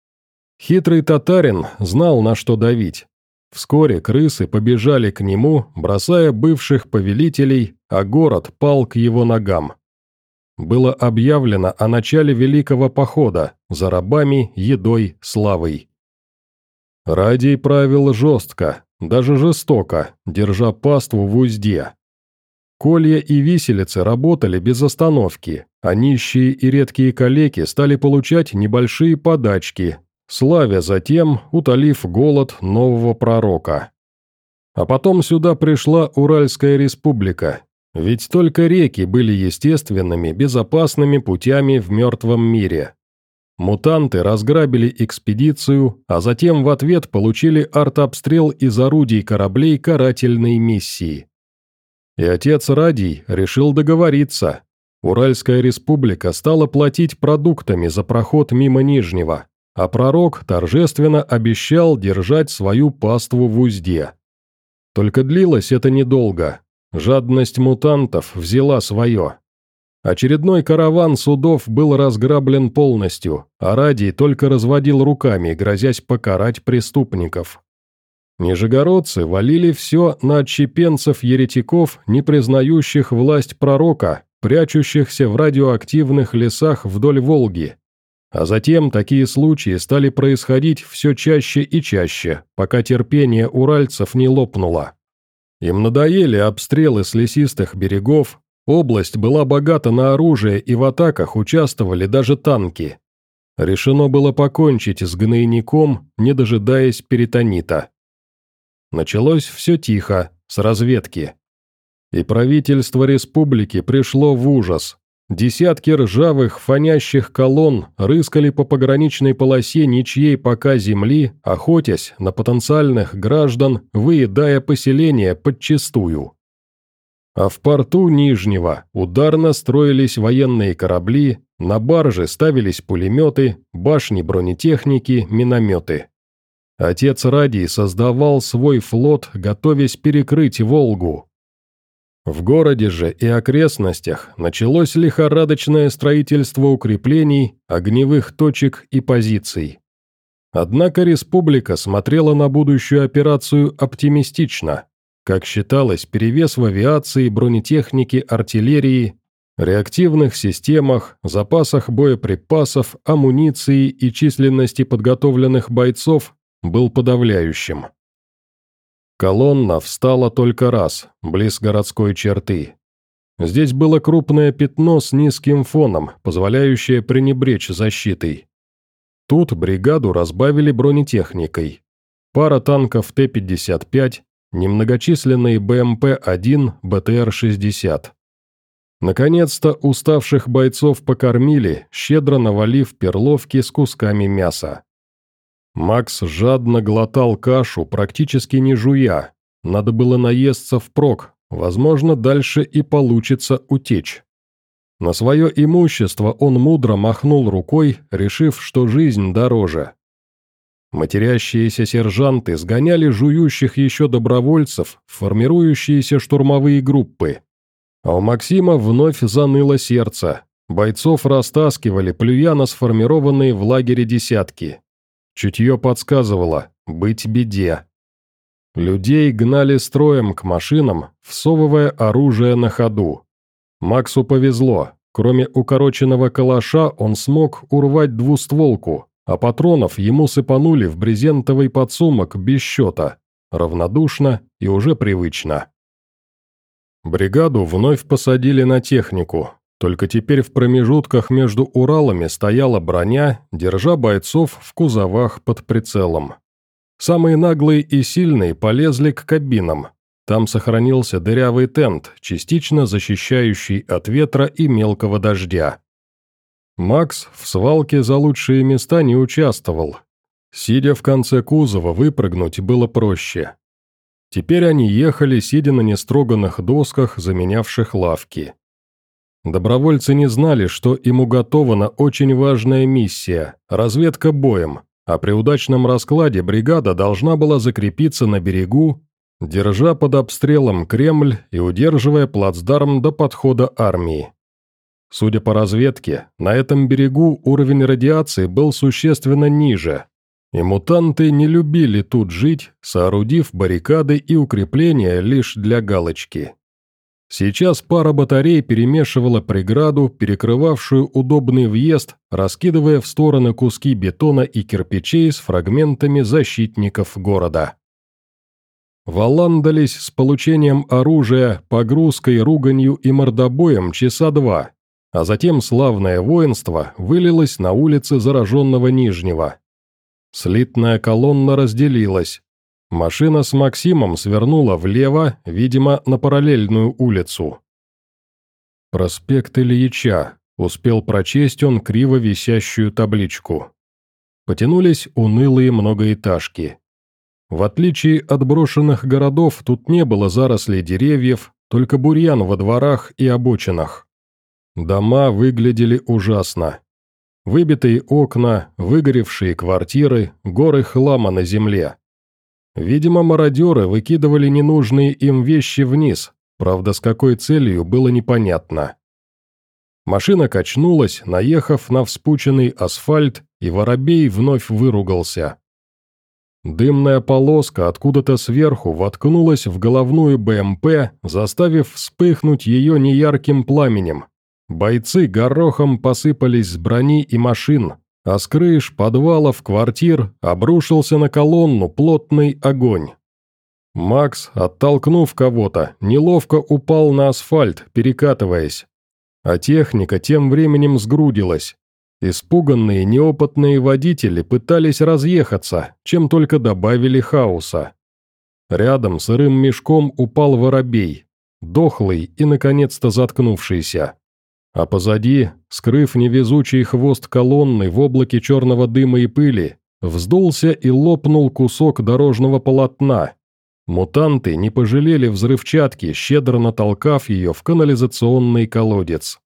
Хитрый татарин знал, на что давить. Вскоре крысы побежали к нему, бросая бывших повелителей, а город пал к его ногам. Было объявлено о начале Великого Похода за рабами, едой, славой. Радий правил жестко, даже жестоко, держа паству в узде. Колья и виселицы работали без остановки, а нищие и редкие калеки стали получать небольшие подачки, славя затем, утолив голод нового пророка. А потом сюда пришла Уральская республика, ведь только реки были естественными, безопасными путями в мертвом мире. Мутанты разграбили экспедицию, а затем в ответ получили артобстрел из орудий кораблей карательной миссии. И отец Радий решил договориться. Уральская республика стала платить продуктами за проход мимо Нижнего, а пророк торжественно обещал держать свою паству в узде. Только длилось это недолго. Жадность мутантов взяла свое. Очередной караван судов был разграблен полностью, а Радий только разводил руками, грозясь покарать преступников. Нижегородцы валили все на отщепенцев-еретиков, не признающих власть пророка, прячущихся в радиоактивных лесах вдоль Волги. А затем такие случаи стали происходить все чаще и чаще, пока терпение уральцев не лопнуло. Им надоели обстрелы с лесистых берегов, область была богата на оружие и в атаках участвовали даже танки. Решено было покончить с гнойником, не дожидаясь перитонита. Началось все тихо, с разведки. И правительство республики пришло в ужас. Десятки ржавых, фонящих колонн рыскали по пограничной полосе ничьей пока земли, охотясь на потенциальных граждан, выедая поселения подчистую. А в порту Нижнего ударно строились военные корабли, на баржи ставились пулеметы, башни бронетехники, минометы. Отец Радий создавал свой флот, готовясь перекрыть Волгу. В городе же и окрестностях началось лихорадочное строительство укреплений, огневых точек и позиций. Однако республика смотрела на будущую операцию оптимистично. Как считалось, перевес в авиации, бронетехнике, артиллерии, реактивных системах, запасах боеприпасов, амуниции и численности подготовленных бойцов был подавляющим. Колонна встала только раз, близ городской черты. Здесь было крупное пятно с низким фоном, позволяющее пренебречь защитой. Тут бригаду разбавили бронетехникой. Пара танков Т пятьдесят пять, немногочисленные Б М П один, Б Т Р шестьдесят. Наконец-то уставших бойцов покормили, щедро навалив перловки с кусками мяса. Макс жадно глотал кашу, практически не жуя. Надо было наесться впрок, возможно, дальше и получится утечь. На свое имущество он мудро махнул рукой, решив, что жизнь дороже. Матерящиеся сержанты сгоняли жующих еще добровольцев в формирующиеся штурмовые группы. А у Максима вновь заныло сердце. Бойцов растаскивали, плюя на сформированные в лагере десятки. Чутье подсказывало – быть беде. Людей гнали строем к машинам, всовывая оружие на ходу. Максу повезло. Кроме укороченного калаша он смог урвать двустволку, а патронов ему сыпанули в брезентовый подсумок без счета. Равнодушно и уже привычно. Бригаду вновь посадили на технику, только теперь в промежутках между Уралами стояла броня, держа бойцов в кузовах под прицелом. Самые наглые и сильные полезли к кабинам. Там сохранился дырявый тент, частично защищающий от ветра и мелкого дождя. Макс в свалке за лучшие места не участвовал. Сидя в конце кузова, выпрыгнуть было проще. Теперь они ехали, сидя на нестроганных досках, заменявших лавки. Добровольцы не знали, что им уготована очень важная миссия – разведка боем, а при удачном раскладе бригада должна была закрепиться на берегу, держа под обстрелом Кремль и удерживая плацдарм до подхода армии. Судя по разведке, на этом берегу уровень радиации был существенно ниже, и мутанты не любили тут жить, соорудив баррикады и укрепления лишь для галочки. Сейчас пара батарей перемешивала преграду, перекрывавшую удобный въезд, раскидывая в стороны куски бетона и кирпичей с фрагментами защитников города. Валандались с получением оружия, погрузкой, руганью и мордобоем часа два, а затем славное воинство вылилось на улицы зараженного Нижнего. Слитная колонна разделилась. Машина с Максимом свернула влево, видимо, на параллельную улицу. «Проспект Ильича», — успел прочесть он криво висящую табличку. Потянулись унылые многоэтажки. В отличие от брошенных городов, тут не было зарослей деревьев, только бурьян во дворах и обочинах. Дома выглядели ужасно. Выбитые окна, выгоревшие квартиры, горы хлама на земле. Видимо, мародеры выкидывали ненужные им вещи вниз, правда, с какой целью было непонятно. Машина качнулась, наехав на вспученный асфальт, и воробей вновь выругался. Дымная полоска откуда-то сверху воткнулась в головную Б М П, заставив вспыхнуть ее неярким пламенем. Бойцы горохом посыпались с брони и машин, а с крыш, подвалов, квартир обрушился на колонну плотный огонь. Макс, оттолкнув кого-то, неловко упал на асфальт, перекатываясь. А техника тем временем сгрудилась. Испуганные неопытные водители пытались разъехаться, чем только добавили хаоса. Рядом сырым мешком упал воробей, дохлый и, наконец-то, заткнувшийся. А позади, скрыв невезучий хвост колонны в облаке черного дыма и пыли, вздулся и лопнул кусок дорожного полотна. Мутанты не пожалели взрывчатки, щедро натолкав ее в канализационный колодец.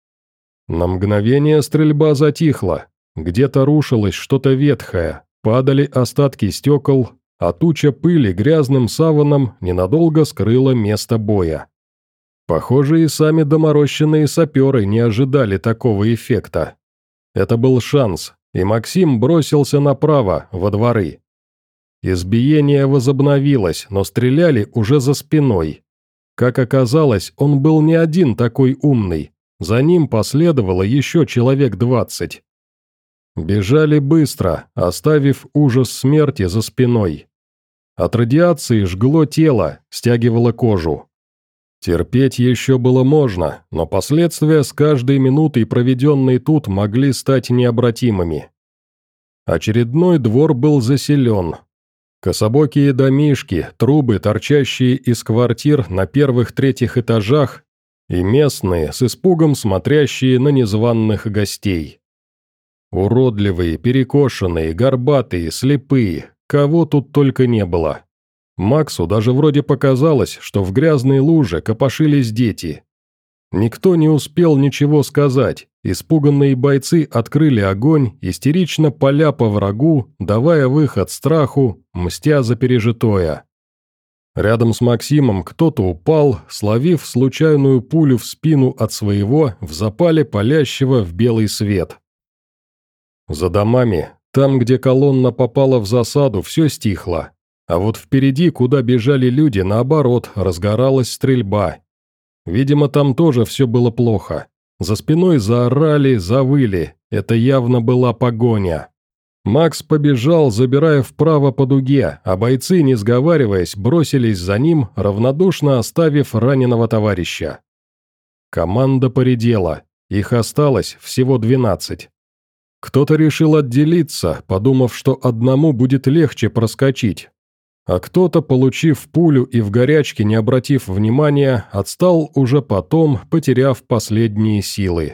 На мгновение стрельба затихла, где-то рушилось что-то ветхое, падали остатки стекол, а туча пыли грязным саваном ненадолго скрыла место боя. Похоже, и сами доморощенные саперы не ожидали такого эффекта. Это был шанс, и Максим бросился направо, во дворы. Избиение возобновилось, но стреляли уже за спиной. Как оказалось, он был не один такой умный, за ним последовало еще человек двадцать. Бежали быстро, оставив ужас смерти за спиной. От радиации жгло тело, стягивало кожу. Терпеть еще было можно, но последствия с каждой минутой, проведенной тут, могли стать необратимыми. Очередной двор был заселен. Кособокие домишки, трубы, торчащие из квартир на первых-третьих этажах, и местные, с испугом смотрящие на незваных гостей. Уродливые, перекошенные, горбатые, слепые, кого тут только не было. Максу даже вроде показалось, что в грязной луже копошились дети. Никто не успел ничего сказать, испуганные бойцы открыли огонь, истерично поля по врагу, давая выход страху, мстя за пережитое. Рядом с Максимом кто-то упал, словив случайную пулю в спину от своего в запале палящего в белый свет. За домами, там, где колонна попала в засаду, все стихло. А вот впереди, куда бежали люди, наоборот, разгоралась стрельба. Видимо, там тоже все было плохо. За спиной заорали, завыли. Это явно была погоня. Макс побежал, забирая вправо по дуге, а бойцы, не сговариваясь, бросились за ним, равнодушно оставив раненого товарища. Команда поредела. Их осталось всего двенадцать. Кто-то решил отделиться, подумав, что одному будет легче проскочить. А кто-то, получив пулю и в горячке не обратив внимания, отстал уже потом, потеряв последние силы.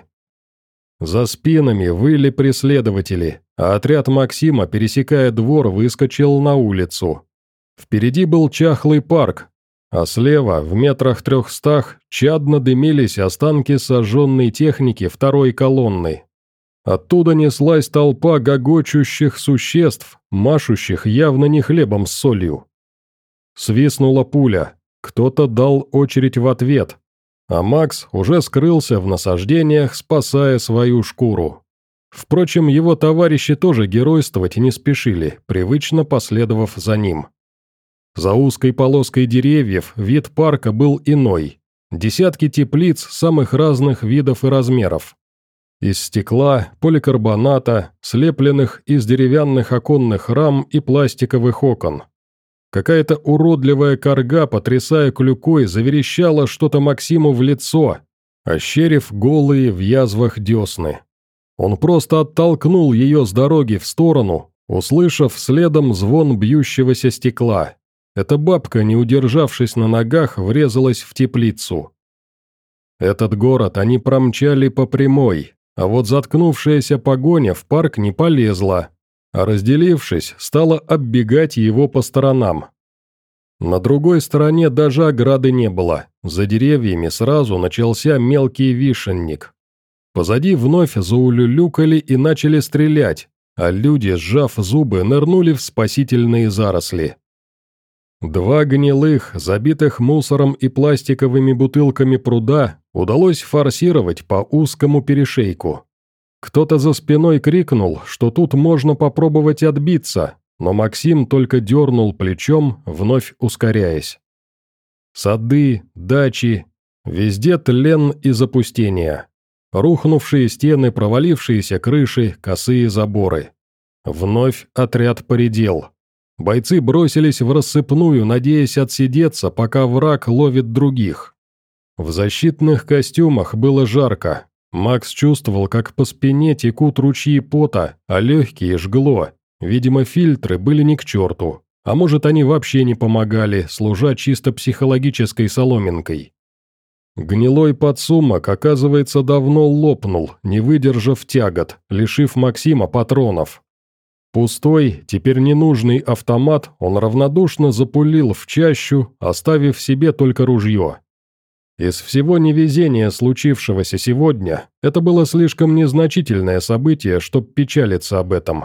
За спинами выли преследователи, а отряд Максима, пересекая двор, выскочил на улицу. Впереди был чахлый парк, а слева, в метрах трехстах, чадно дымились останки сожженной техники второй колонны. Оттуда неслась толпа гогочущих существ, машущих явно не хлебом с солью. Свистнула пуля, кто-то дал очередь в ответ, а Макс уже скрылся в насаждениях, спасая свою шкуру. Впрочем, его товарищи тоже геройствовать не спешили, привычно последовав за ним. За узкой полоской деревьев вид парка был иной. Десятки теплиц самых разных видов и размеров. Из стекла, поликарбоната, слепленных из деревянных оконных рам и пластиковых окон. Какая-то уродливая карга, потрясая клюкой, заверещала что-то Максиму в лицо, ощерив голые в язвах десны. Он просто оттолкнул ее с дороги в сторону, услышав следом звон бьющегося стекла. Эта бабка, не удержавшись на ногах, врезалась в теплицу. Этот город они промчали по прямой. А вот заткнувшаяся погоня в парк не полезла, а разделившись, стала оббегать его по сторонам. На другой стороне даже ограды не было, за деревьями сразу начался мелкий вишенник. Позади вновь заулюлюкали и начали стрелять, а люди, сжав зубы, нырнули в спасительные заросли. Два гнилых, забитых мусором и пластиковыми бутылками пруда удалось форсировать по узкому перешейку. Кто-то за спиной крикнул, что тут можно попробовать отбиться, но Максим только дернул плечом, вновь ускоряясь. Сады, дачи, везде тлен и запустение. Рухнувшие стены, провалившиеся крыши, косые заборы. Вновь отряд поредел. Бойцы бросились в рассыпную, надеясь отсидеться, пока враг ловит других. В защитных костюмах было жарко. Макс чувствовал, как по спине текут ручьи пота, а легкие жгло. Видимо, фильтры были не к черту. А может, они вообще не помогали, служа чисто психологической соломинкой. Гнилой подсумок, оказывается, давно лопнул, не выдержав тягот, лишив Максима патронов. Пустой, теперь ненужный автомат он равнодушно запулил в чащу, оставив себе только ружье. Из всего невезения, случившегося сегодня, это было слишком незначительное событие, чтоб печалиться об этом.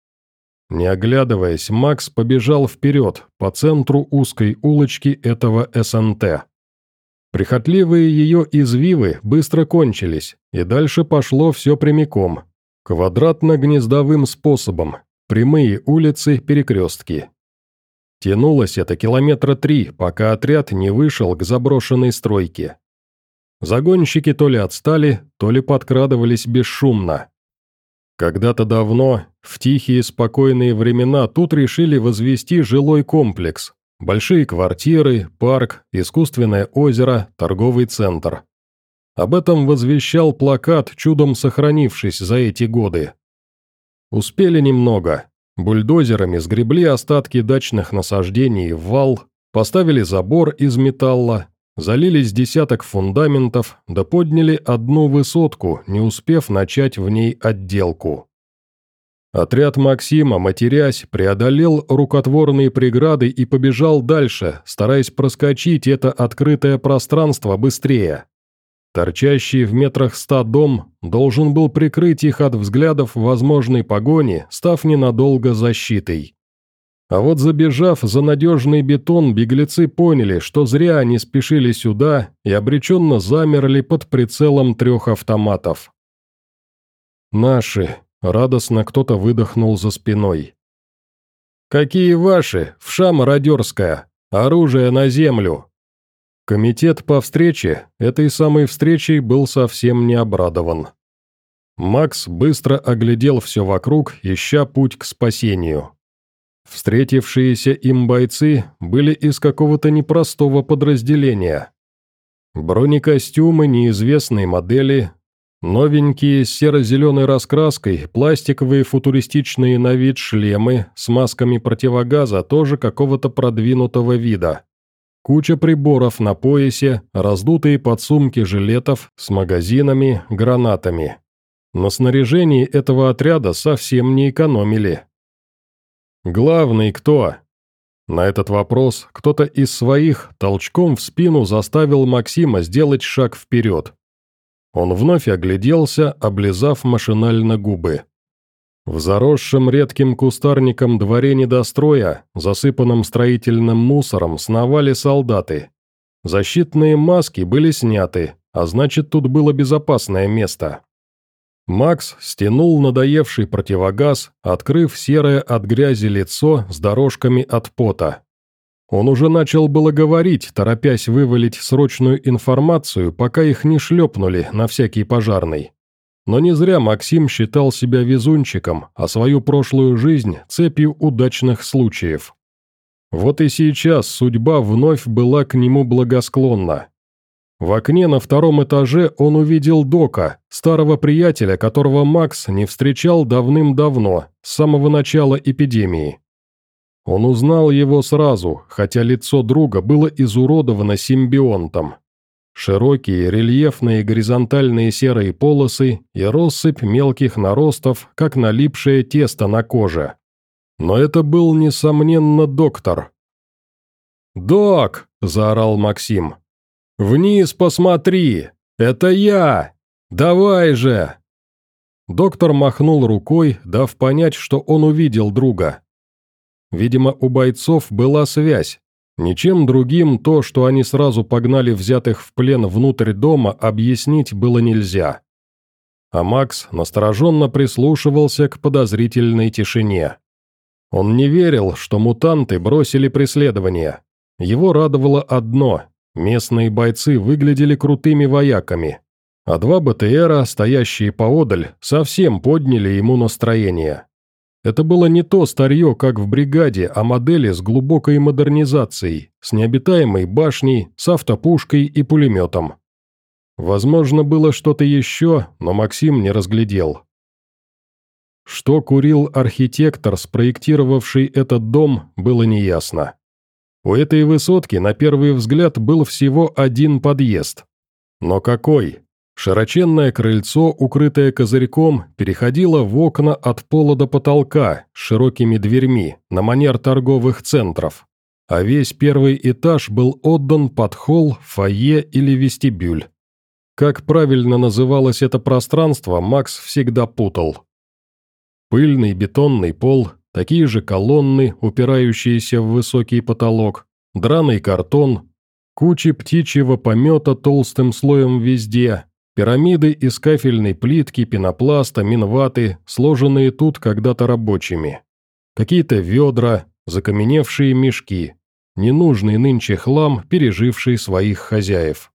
Не оглядываясь, Макс побежал вперед, по центру узкой улочки этого СНТ. Прихотливые ее извивы быстро кончились, и дальше пошло все прямиком, квадратно-гнездовым способом. Прямые улицы, перекрестки. Тянулось это километра три, пока отряд не вышел к заброшенной стройке. Загонщики то ли отстали, то ли подкрадывались бесшумно. Когда-то давно, в тихие спокойные времена, тут решили возвести жилой комплекс, Большие квартиры, парк, искусственное озеро, торговый центр. Об этом возвещал плакат, чудом сохранившись за эти годы. Успели немного. Бульдозерами сгребли остатки дачных насаждений в вал, поставили забор из металла, залили с десяток фундаментов, да подняли одну высотку, не успев начать в ней отделку. Отряд Максима, матерясь, преодолел рукотворные преграды и побежал дальше, стараясь проскочить это открытое пространство быстрее. Торчащий в метрах ста дом должен был прикрыть их от взглядов возможной погони, став ненадолго защитой. А вот забежав за надежный бетон, беглецы поняли, что зря они спешили сюда и обреченно замерли под прицелом трех автоматов. «Наши!» — радостно кто-то выдохнул за спиной. «Какие ваши? Вша мародерская! Оружие на землю!» Комитет по встрече этой самой встречей был совсем не обрадован. Макс быстро оглядел все вокруг, ища путь к спасению. Встретившиеся им бойцы были из какого-то непростого подразделения. Бронекостюмы неизвестной модели, новенькие с серо-зеленой раскраской, пластиковые футуристичные на вид шлемы с масками противогаза тоже какого-то продвинутого вида. Куча приборов на поясе, раздутые подсумки жилетов с магазинами, гранатами. На снаряжении этого отряда совсем не экономили. «Главный кто?» На этот вопрос кто-то из своих толчком в спину заставил Максима сделать шаг вперед. Он вновь огляделся, облизав машинально губы. В заросшем редким кустарником дворе недостроя, засыпанном строительным мусором, сновали солдаты. Защитные маски были сняты, а значит, тут было безопасное место. Макс стянул надоевший противогаз, открыв серое от грязи лицо с дорожками от пота. Он уже начал было говорить, торопясь вывалить срочную информацию, пока их не шлепнули на всякий пожарный. Но не зря Максим считал себя везунчиком, а свою прошлую жизнь цепью удачных случаев. Вот и сейчас судьба вновь была к нему благосклонна. В окне на втором этаже он увидел Дока, старого приятеля, которого Макс не встречал давным-давно, с самого начала эпидемии. Он узнал его сразу, хотя лицо друга было изуродовано симбионтом. Широкие рельефные горизонтальные серые полосы и россыпь мелких наростов, как налипшее тесто на коже. Но это был, несомненно, доктор. «Док!» – заорал Максим. «Вниз посмотри! Это я! Давай же!» Доктор махнул рукой, дав понять, что он увидел друга. Видимо, у бойцов была связь. Ничем другим то, что они сразу погнали взятых в плен внутрь дома, объяснить было нельзя. А Макс настороженно прислушивался к подозрительной тишине. Он не верил, что мутанты бросили преследование. Его радовало одно – местные бойцы выглядели крутыми вояками, а два БТРа, стоящие поодаль, совсем подняли ему настроение. Это было не то старье, как в бригаде, а модели с глубокой модернизацией, с необитаемой башней, с автопушкой и пулеметом. Возможно, было что-то еще, но Максим не разглядел. Что курил архитектор, спроектировавший этот дом, было неясно. У этой высотки, на первый взгляд, был всего один подъезд. Но какой? Широченное крыльцо, укрытое козырьком, переходило в окна от пола до потолка с широкими дверьми, на манер торговых центров. А весь первый этаж был отдан под холл, фойе или вестибюль. Как правильно называлось это пространство, Макс всегда путал. Пыльный бетонный пол, такие же колонны, упирающиеся в высокий потолок, драный картон, кучи птичьего помета толстым слоем везде, пирамиды из кафельной плитки, пенопласта, минваты, сложенные тут когда-то рабочими. Какие-то ведра, закаменевшие мешки, ненужный нынче хлам, переживший своих хозяев.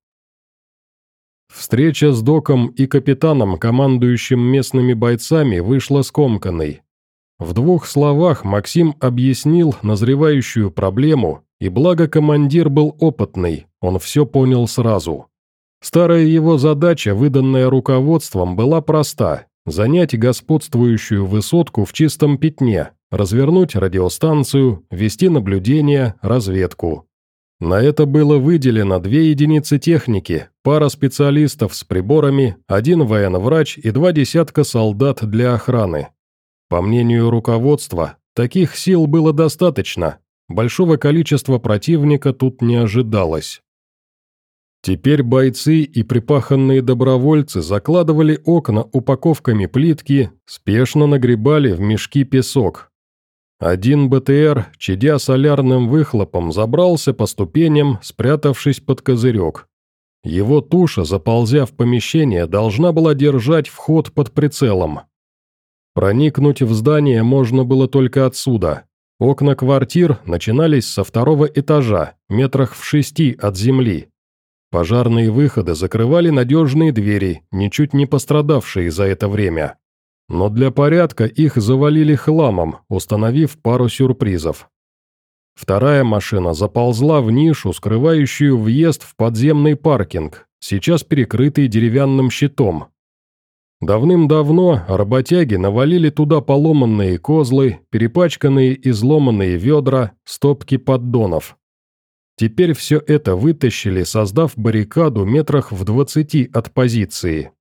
Встреча с доком и капитаном, командующим местными бойцами, вышла скомканной. В двух словах Максим объяснил назревающую проблему И благо командир был опытный, он все понял сразу. Старая его задача, выданная руководством, была проста – занять господствующую высотку в чистом пятне, развернуть радиостанцию, вести наблюдение, разведку. На это было выделено две единицы техники, пара специалистов с приборами, один военврач и два десятка солдат для охраны. По мнению руководства, таких сил было достаточно, большого количества противника тут не ожидалось. Теперь бойцы и припаханные добровольцы закладывали окна упаковками плитки, спешно нагребали в мешки песок. Один БТР, чадя солярным выхлопом, забрался по ступеням, спрятавшись под козырек. Его туша, заползя в помещение, должна была держать вход под прицелом. Проникнуть в здание можно было только отсюда. Окна квартир начинались со второго этажа, метрах в шести от земли. Пожарные выходы закрывали надежные двери, ничуть не пострадавшие за это время. Но для порядка их завалили хламом, установив пару сюрпризов. Вторая машина заползла в нишу, скрывающую въезд в подземный паркинг, сейчас перекрытый деревянным щитом. Давным-давно работяги навалили туда поломанные козлы, перепачканные и изломанные ведра, стопки поддонов. Теперь все это вытащили, создав баррикаду метрах в двадцати от позиции.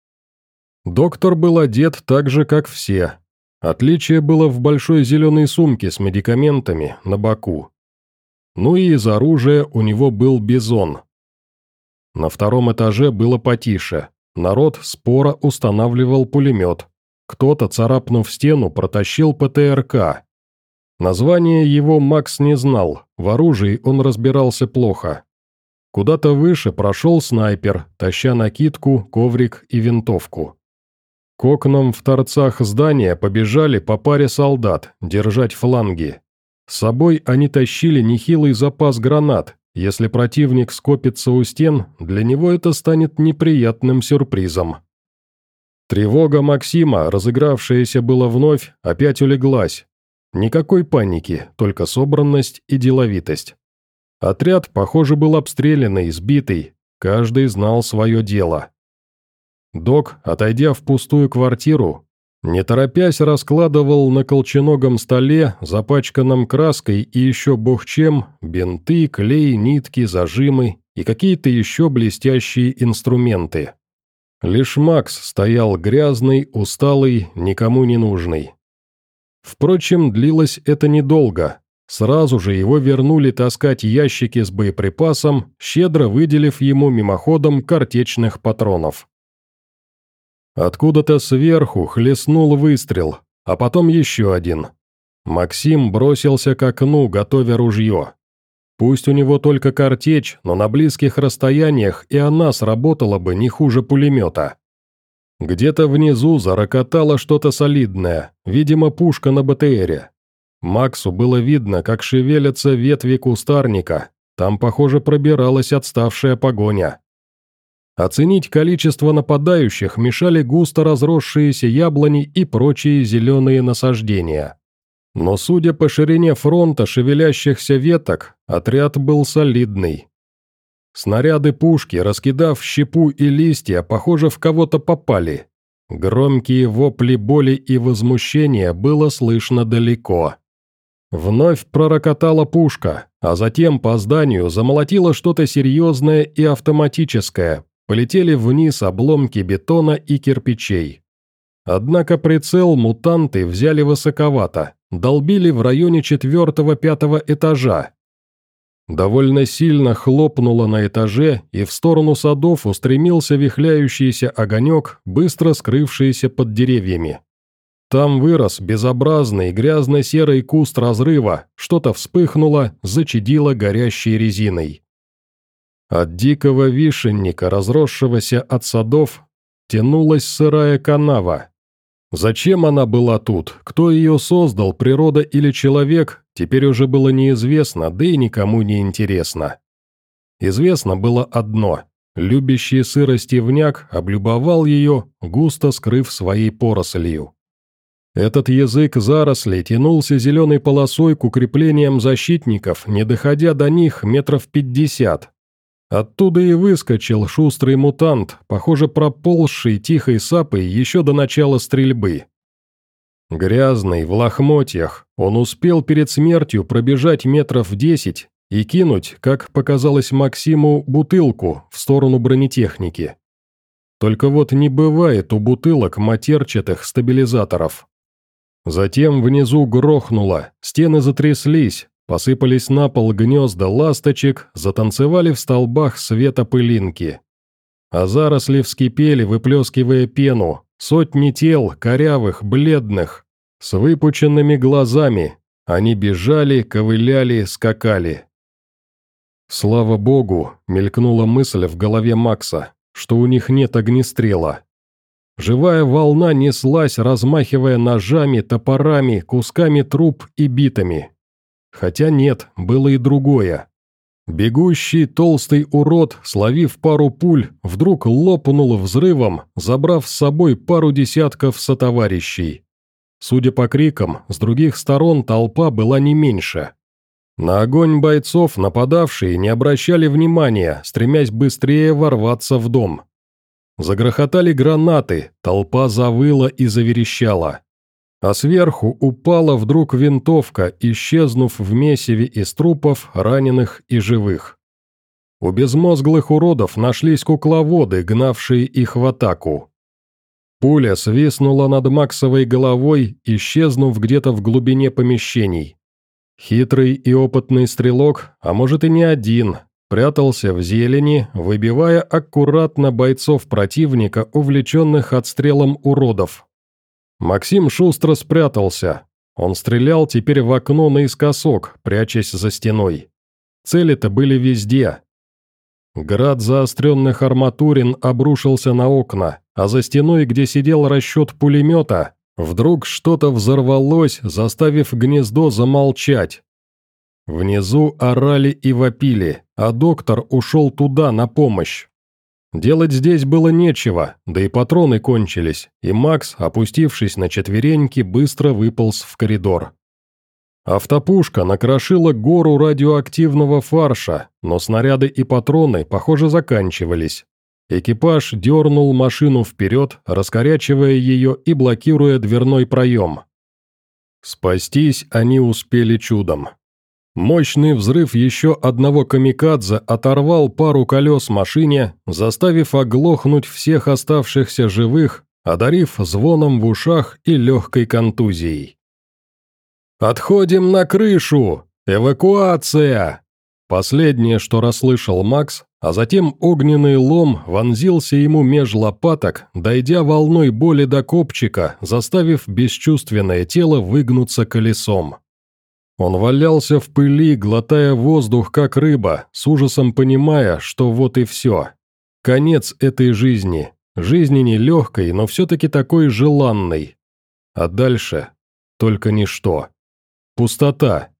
Доктор был одет так же, как все. Отличие было в большой зеленой сумке с медикаментами на боку. Ну и из оружия у него был бизон. На втором этаже было потише. Народ споро устанавливал пулемет. Кто-то, царапнув стену, протащил ПТРК. Название его Макс не знал, в оружии он разбирался плохо. Куда-то выше прошел снайпер, таща накидку, коврик и винтовку. К окнам в торцах здания побежали по паре солдат, держать фланги. С собой они тащили нехилый запас гранат. Если противник скопится у стен, для него это станет неприятным сюрпризом. Тревога Максима, разыгравшаяся была вновь, опять улеглась. Никакой паники, только собранность и деловитость. Отряд, похоже, был обстрелянный, сбитый, каждый знал свое дело. Док, отойдя в пустую квартиру, не торопясь раскладывал на колченогом столе, запачканном краской и еще бог чем, бинты, клей, нитки, зажимы и какие-то еще блестящие инструменты. Лишь Макс стоял грязный, усталый, никому не нужный. Впрочем, длилось это недолго. Сразу же его вернули таскать ящики с боеприпасом, щедро выделив ему мимоходом картечных патронов. Откуда-то сверху хлестнул выстрел, а потом еще один. Максим бросился к окну, готовя ружье. Пусть у него только картечь, но на близких расстояниях и она сработала бы не хуже пулемета. Где-то внизу зарокотало что-то солидное, видимо, пушка на БТРе. Максу было видно, как шевелятся ветви кустарника, там, похоже, пробиралась отставшая погоня. Оценить количество нападающих мешали густо разросшиеся яблони и прочие зеленые насаждения. Но, судя по ширине фронта шевелящихся веток, отряд был солидный. Снаряды пушки, раскидав щепу и листья, похоже, в кого-то попали. Громкие вопли боли и возмущения было слышно далеко. Вновь пророкотала пушка, а затем по зданию замолотило что-то серьезное и автоматическое, полетели вниз обломки бетона и кирпичей. Однако прицел мутанты взяли высоковато, долбили в районе четвертого-пятого этажа. Довольно сильно хлопнуло на этаже, и в сторону садов устремился вихляющийся огонек, быстро скрывшийся под деревьями. Там вырос безобразный грязно-серый куст разрыва, что-то вспыхнуло, зачадило горящей резиной. От дикого вишенника, разросшегося от садов, тянулась сырая канава. Зачем она была тут, кто ее создал, природа или человек, теперь уже было неизвестно, да и никому не интересно. Известно было одно – любящий сырость ивняк облюбовал ее, густо скрыв своей порослью. Этот язык зарослей тянулся зеленой полосой к укреплениям защитников, не доходя до них метров пятьдесят. Оттуда и выскочил шустрый мутант, похоже, проползший тихой сапой еще до начала стрельбы. Грязный, в лохмотьях, он успел перед смертью пробежать метров десять и кинуть, как показалось Максиму, бутылку в сторону бронетехники. Только вот не бывает у бутылок матерчатых стабилизаторов. Затем внизу грохнуло, стены затряслись, посыпались на пол гнезда ласточек, затанцевали в столбах света пылинки. А заросли вскипели, выплескивая пену, сотни тел, корявых, бледных, с выпученными глазами. Они бежали, ковыляли, скакали. Слава богу, мелькнула мысль в голове Макса, что у них нет огнестрела. Живая волна неслась, размахивая ножами, топорами, кусками труб и битами. Хотя нет, было и другое. Бегущий толстый урод, словив пару пуль, вдруг лопнул взрывом, забрав с собой пару десятков сотоварищей. Судя по крикам, с других сторон толпа была не меньше. На огонь бойцов нападавшие не обращали внимания, стремясь быстрее ворваться в дом. Загрохотали гранаты, толпа завыла и заверещала. А сверху упала вдруг винтовка, исчезнув в месиве из трупов, раненых и живых. У безмозглых уродов нашлись кукловоды, гнавшие их в атаку. Пуля свистнула над Максовой головой, исчезнув где-то в глубине помещений. Хитрый и опытный стрелок, а может и не один, прятался в зелени, выбивая аккуратно бойцов противника, увлеченных отстрелом уродов. Максим шустро спрятался. Он стрелял теперь в окно наискосок, прячась за стеной. Цели-то были везде. Град заостренных арматурин обрушился на окна, а за стеной, где сидел расчет пулемета, вдруг что-то взорвалось, заставив гнездо замолчать. Внизу орали и вопили, а доктор ушел туда на помощь. Делать здесь было нечего, да и патроны кончились, и Макс, опустившись на четвереньки, быстро выполз в коридор. Автопушка накрошила гору радиоактивного фарша, но снаряды и патроны, похоже, заканчивались. Экипаж дернул машину вперед, раскорячивая ее и блокируя дверной проем. Спастись они успели чудом. Мощный взрыв еще одного камикадзе оторвал пару колес машине, заставив оглохнуть всех оставшихся живых, одарив звоном в ушах и легкой контузией. «Отходим на крышу! Эвакуация!» Последнее, что расслышал Макс, а затем огненный лом вонзился ему меж лопаток, дойдя волной боли до копчика, заставив бесчувственное тело выгнуться колесом. Он валялся в пыли, глотая воздух, как рыба, с ужасом понимая, что вот и все. Конец этой жизни. Жизни нелегкой, но все-таки такой желанной. А дальше только ничто. Пустота.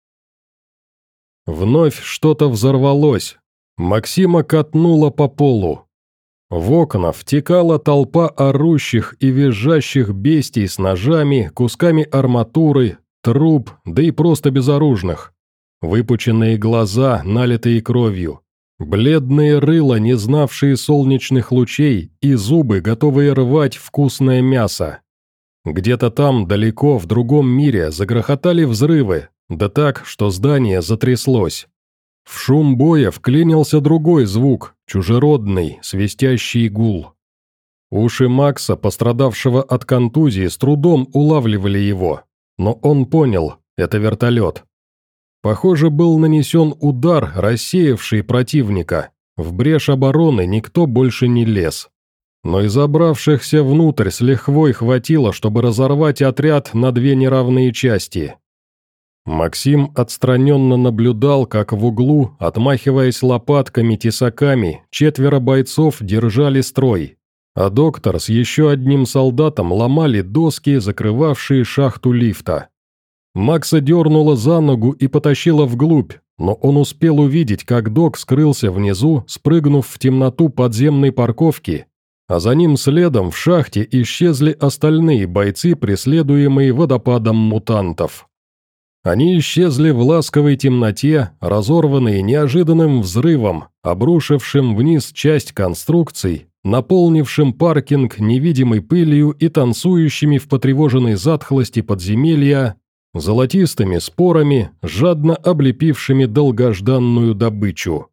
Вновь что-то взорвалось. Максима катнуло по полу. В окна втекала толпа орущих и визжащих бестий с ножами, кусками арматуры, труб, да и просто безоружных. Выпученные глаза, налитые кровью. Бледные рыла, не знавшие солнечных лучей, и зубы, готовые рвать вкусное мясо. Где-то там, далеко, в другом мире, загрохотали взрывы, да так, что здание затряслось. В шум боя вклинился другой звук, чужеродный, свистящий гул. Уши Макса, пострадавшего от контузии, с трудом улавливали его, но он понял, это вертолет. Похоже, был нанесен удар, рассеявший противника. В брешь обороны никто больше не лез. Но и забравшихся внутрь с лихвой хватило, чтобы разорвать отряд на две неравные части. Максим отстраненно наблюдал, как в углу, отмахиваясь лопатками-тесаками, четверо бойцов держали строй, а доктор с еще одним солдатом ломали доски, закрывавшие шахту лифта. Макса дернуло за ногу и потащило вглубь, но он успел увидеть, как док скрылся внизу, спрыгнув в темноту подземной парковки, А за ним следом в шахте исчезли остальные бойцы, преследуемые водопадом мутантов. Они исчезли в ласковой темноте, разорванные неожиданным взрывом, обрушившим вниз часть конструкций, наполнившим паркинг невидимой пылью и танцующими в потревоженной затхлости подземелья золотистыми спорами, жадно облепившими долгожданную добычу.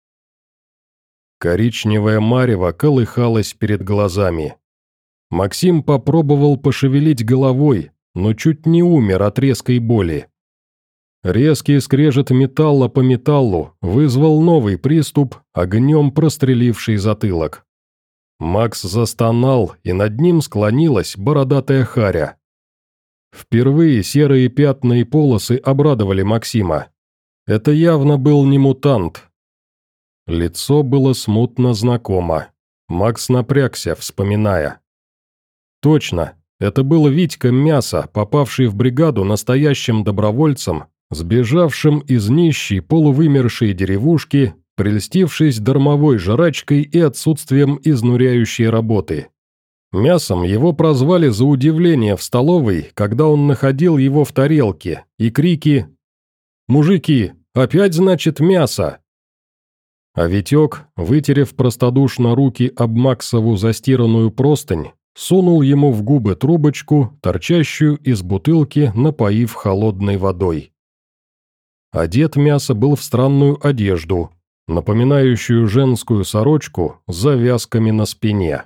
Коричневое марево колыхалось перед глазами. Максим попробовал пошевелить головой, но чуть не умер от резкой боли. Резкий скрежет металла по металлу вызвал новый приступ, огнем простреливший затылок. Макс застонал, и над ним склонилась бородатая харя. Впервые серые пятна и полосы обрадовали Максима. Это явно был не мутант. Лицо было смутно знакомо. Макс напрягся, вспоминая. Точно, это был Витька Мясо, попавший в бригаду настоящим добровольцем, сбежавшим из нищей полувымершей деревушки, прельстившись дармовой жрачкой и отсутствием изнуряющей работы. Мясом его прозвали за удивление в столовой, когда он находил его в тарелке, и крики «Мужики, опять, значит, мясо!». А Витек, вытерев простодушно руки об Максову застиранную простынь, сунул ему в губы трубочку, торчащую из бутылки, напоив холодной водой. Одет Мясо был в странную одежду, напоминающую женскую сорочку с завязками на спине.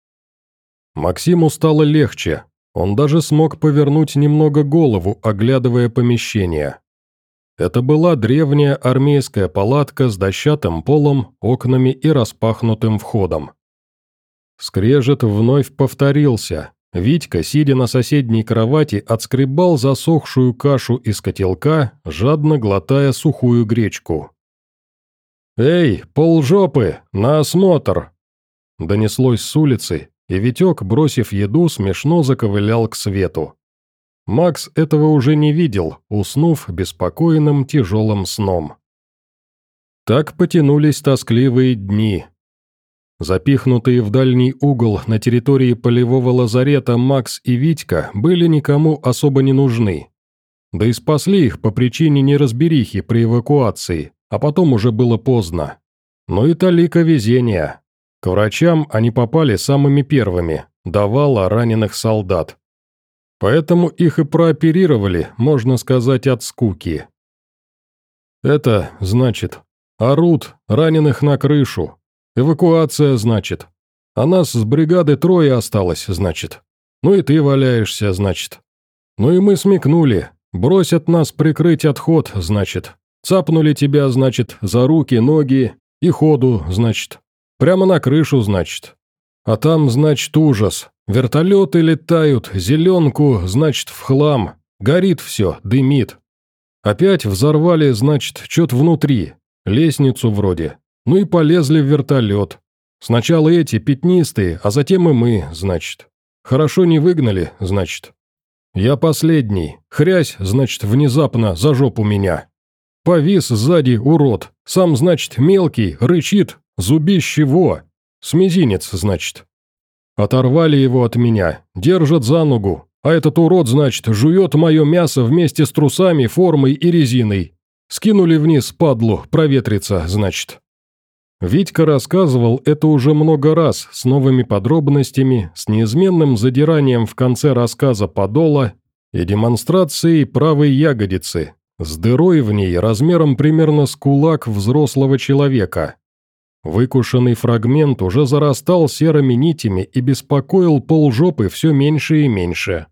Максиму стало легче, он даже смог повернуть немного голову, оглядывая помещение. Это была древняя армейская палатка с дощатым полом, окнами и распахнутым входом. Скрежет вновь повторился. Витька, сидя на соседней кровати, отскребал засохшую кашу из котелка, жадно глотая сухую гречку. «Эй, полжопы, на осмотр!» Донеслось с улицы, и Витек, бросив еду, смешно заковылял к свету. Макс этого уже не видел, уснув беспокойным тяжелым сном. Так потянулись тоскливые дни. Запихнутые в дальний угол на территории полевого лазарета Макс и Витька были никому особо не нужны. Да и спасли их по причине неразберихи при эвакуации, а потом уже было поздно. Но и талика везения. К врачам они попали самыми первыми, давало раненых солдат. Поэтому их и прооперировали, можно сказать, от скуки. Это, значит, орут, раненых на крышу. Эвакуация, значит. А нас с бригады трое осталось, значит. Ну и ты валяешься, значит. Ну и мы смекнули. Бросят нас прикрыть отход, значит. Цапнули тебя, значит, за руки, ноги и ходу, значит. Прямо на крышу, значит. А там, значит, ужас. Вертолеты летают, зеленку, значит, в хлам. Горит все, дымит. Опять взорвали, значит, что-то внутри. Лестницу вроде. Ну и полезли в вертолет. Сначала эти, пятнистые, а затем и мы, значит. Хорошо не выгнали, значит. Я последний. Хрясь, значит, внезапно за жопу меня. Повис сзади урод. Сам, значит, мелкий, рычит, зубище во. С мизинец, значит. Оторвали его от меня, держат за ногу, а этот урод, значит, жует мое мясо вместе с трусами, формой и резиной. Скинули вниз падлу, проветриться, значит. Витька рассказывал это уже много раз, с новыми подробностями, с неизменным задиранием в конце рассказа подола и демонстрацией правой ягодицы, с дырой в ней размером примерно с кулак взрослого человека. Выкушенный фрагмент уже зарастал серыми нитями и беспокоил полжопы все меньше и меньше.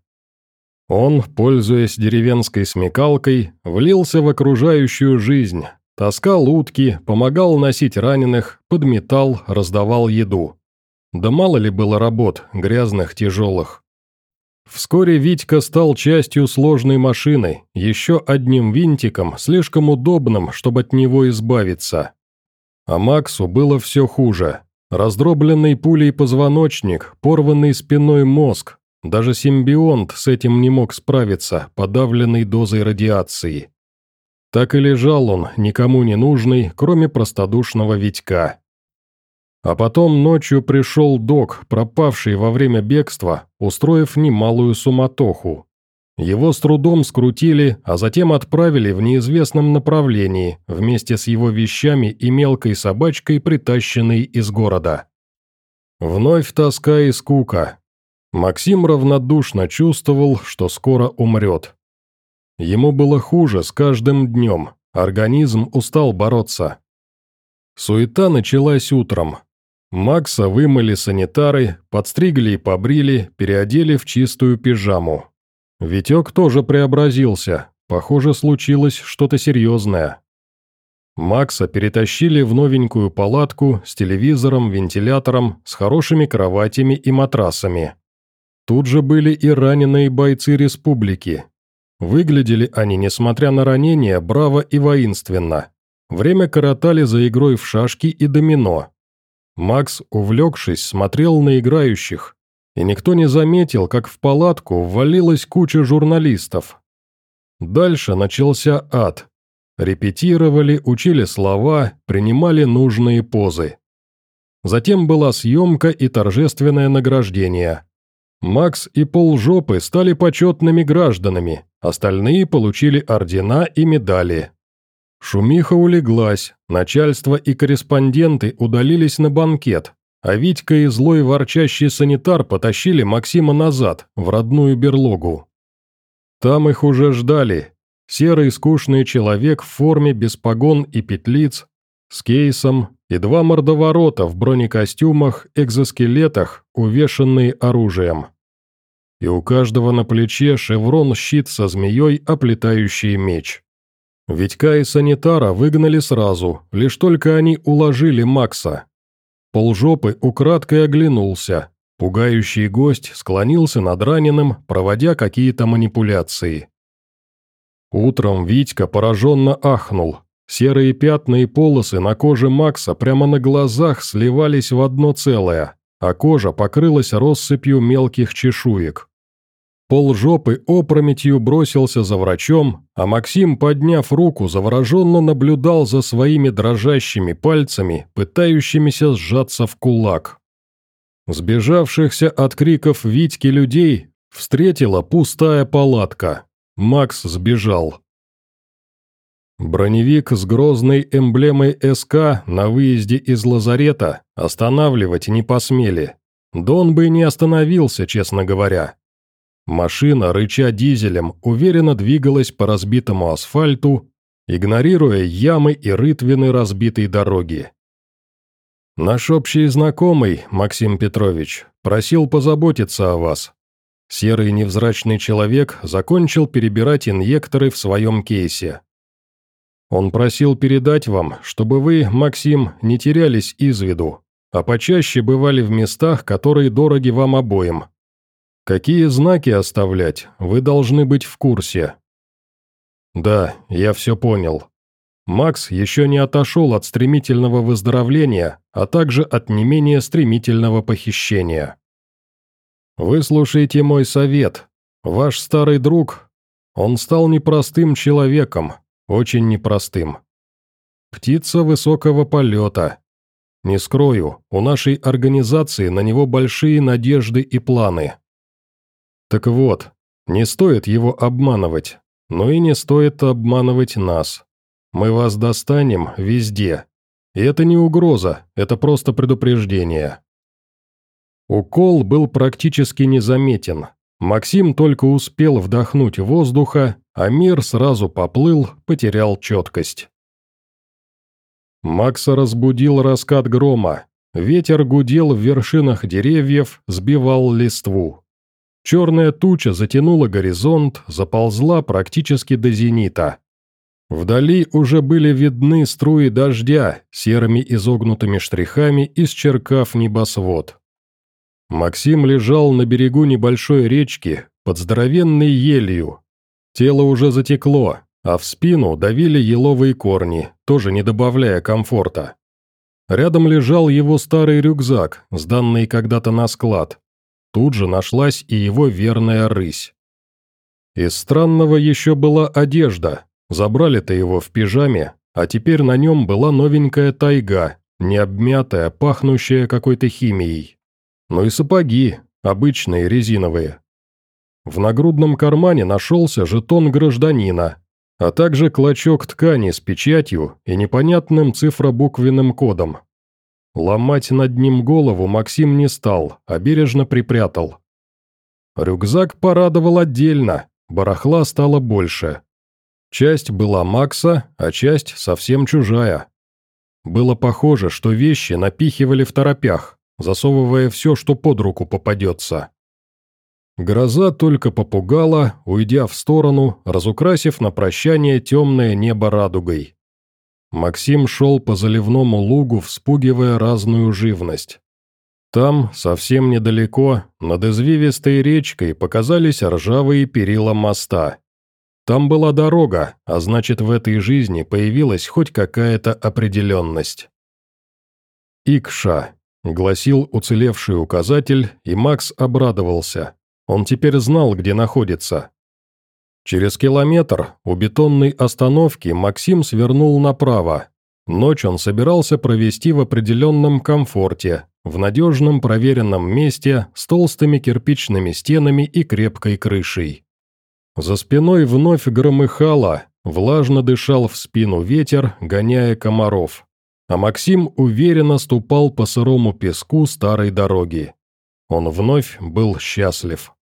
Он, пользуясь деревенской смекалкой, влился в окружающую жизнь, таскал утки, помогал носить раненых, подметал, раздавал еду. Да мало ли было работ, грязных, тяжелых. Вскоре Витька стал частью сложной машины, еще одним винтиком, слишком удобным, чтобы от него избавиться. А Максу было все хуже. Раздробленный пулей позвоночник, порванный спиной мозг. Даже симбионт с этим не мог справиться, подавленный дозой радиации. Так и лежал он, никому не нужный, кроме простодушного Витька. А потом ночью пришел док, пропавший во время бегства, устроив немалую суматоху. Его с трудом скрутили, а затем отправили в неизвестном направлении, вместе с его вещами и мелкой собачкой, притащенной из города. Вновь тоска и скука. Максим равнодушно чувствовал, что скоро умрет. Ему было хуже с каждым днем, организм устал бороться. Суета началась утром. Макса вымыли санитары, подстригли и побрили, переодели в чистую пижаму. Витек тоже преобразился, похоже, случилось что-то серьезное. Макса перетащили в новенькую палатку с телевизором, вентилятором, с хорошими кроватями и матрасами. Тут же были и раненые бойцы республики. Выглядели они, несмотря на ранения, браво и воинственно. Время коротали за игрой в шашки и домино. Макс, увлекшись, смотрел на играющих, и никто не заметил, как в палатку ввалилась куча журналистов. Дальше начался ад. Репетировали, учили слова, принимали нужные позы. Затем была съемка и торжественное награждение. Макс и полжопы стали почетными гражданами, остальные получили ордена и медали. Шумиха улеглась, начальство и корреспонденты удалились на банкет, а Витька и злой ворчащий санитар потащили Максима назад, в родную берлогу. Там их уже ждали. Серый скучный человек в форме без погон и петлиц, с кейсом, и два мордоворота в бронекостюмах, экзоскелетах, увешанные оружием. И у каждого на плече шеврон-щит со змеей, оплетающий меч. Витька и санитара выгнали сразу, лишь только они уложили Макса. Полжопы украдкой оглянулся. Пугающий гость склонился над раненым, проводя какие-то манипуляции. Утром Витька пораженно ахнул. Серые пятна и полосы на коже Макса прямо на глазах сливались в одно целое, а кожа покрылась россыпью мелких чешуек. Полжопы опрометью бросился за врачом, а Максим, подняв руку, завороженно наблюдал за своими дрожащими пальцами, пытающимися сжаться в кулак. Сбежавшихся от криков Витьки людей встретила пустая палатка. Макс сбежал. Броневик с грозной эмблемой СК на выезде из лазарета останавливать не посмели. Да он бы и не остановился, честно говоря. Машина, рыча дизелем, уверенно двигалась по разбитому асфальту, игнорируя ямы и рытвины разбитой дороги. «Наш общий знакомый, Максим Петрович, просил позаботиться о вас». Серый невзрачный человек закончил перебирать инъекторы в своем кейсе. «Он просил передать вам, чтобы вы, Максим, не терялись из виду, а почаще бывали в местах, которые дороги вам обоим. Какие знаки оставлять, вы должны быть в курсе». «Да, я все понял». Макс еще не отошел от стремительного выздоровления, а также от не менее стремительного похищения. «Выслушайте мой совет. Ваш старый друг, он стал непростым человеком, очень непростым. Птица высокого полета. Не скрою, у нашей организации на него большие надежды и планы. Так вот, не стоит его обманывать, но и не стоит обманывать нас. Мы вас достанем везде. И это не угроза, это просто предупреждение». Укол был практически незаметен. Максим только успел вдохнуть воздуха, а мир сразу поплыл, потерял четкость. Макса разбудил раскат грома. Ветер гудел в вершинах деревьев, сбивал листву. Черная туча затянула горизонт, заползла практически до зенита. Вдали уже были видны струи дождя, серыми изогнутыми штрихами исчеркав небосвод. Максим лежал на берегу небольшой речки, под здоровенной елью. Тело уже затекло, а в спину давили еловые корни, тоже не добавляя комфорта. Рядом лежал его старый рюкзак, сданный когда-то на склад. Тут же нашлась и его верная рысь. Из странного еще была одежда. Забрали-то его в пижаме, а теперь на нем была новенькая тайга, не обмятая, пахнущая какой-то химией. Ну и сапоги, обычные, резиновые. В нагрудном кармане нашелся жетон гражданина, а также клочок ткани с печатью и непонятным цифробуквенным кодом. Ломать над ним голову Максим не стал, а бережно припрятал. Рюкзак порадовал отдельно, барахла стало больше. Часть была Макса, а часть совсем чужая. Было похоже, что вещи напихивали второпях, засовывая все, что под руку попадется. Гроза только попугала, уйдя в сторону, разукрасив на прощание темное небо радугой. Максим шел по заливному лугу, вспугивая разную живность. Там, совсем недалеко, над извивистой речкой показались ржавые перила моста. Там была дорога, а значит, в этой жизни появилась хоть какая-то определенность. «Икша», — гласил уцелевший указатель, и Макс обрадовался. Он теперь знал, где находится. Через километр у бетонной остановки Максим свернул направо. Ночь он собирался провести в определенном комфорте, в надежном проверенном месте с толстыми кирпичными стенами и крепкой крышей. За спиной вновь громыхало, влажно дышал в спину ветер, гоняя комаров. А Максим уверенно ступал по сырому песку старой дороги. Он вновь был счастлив.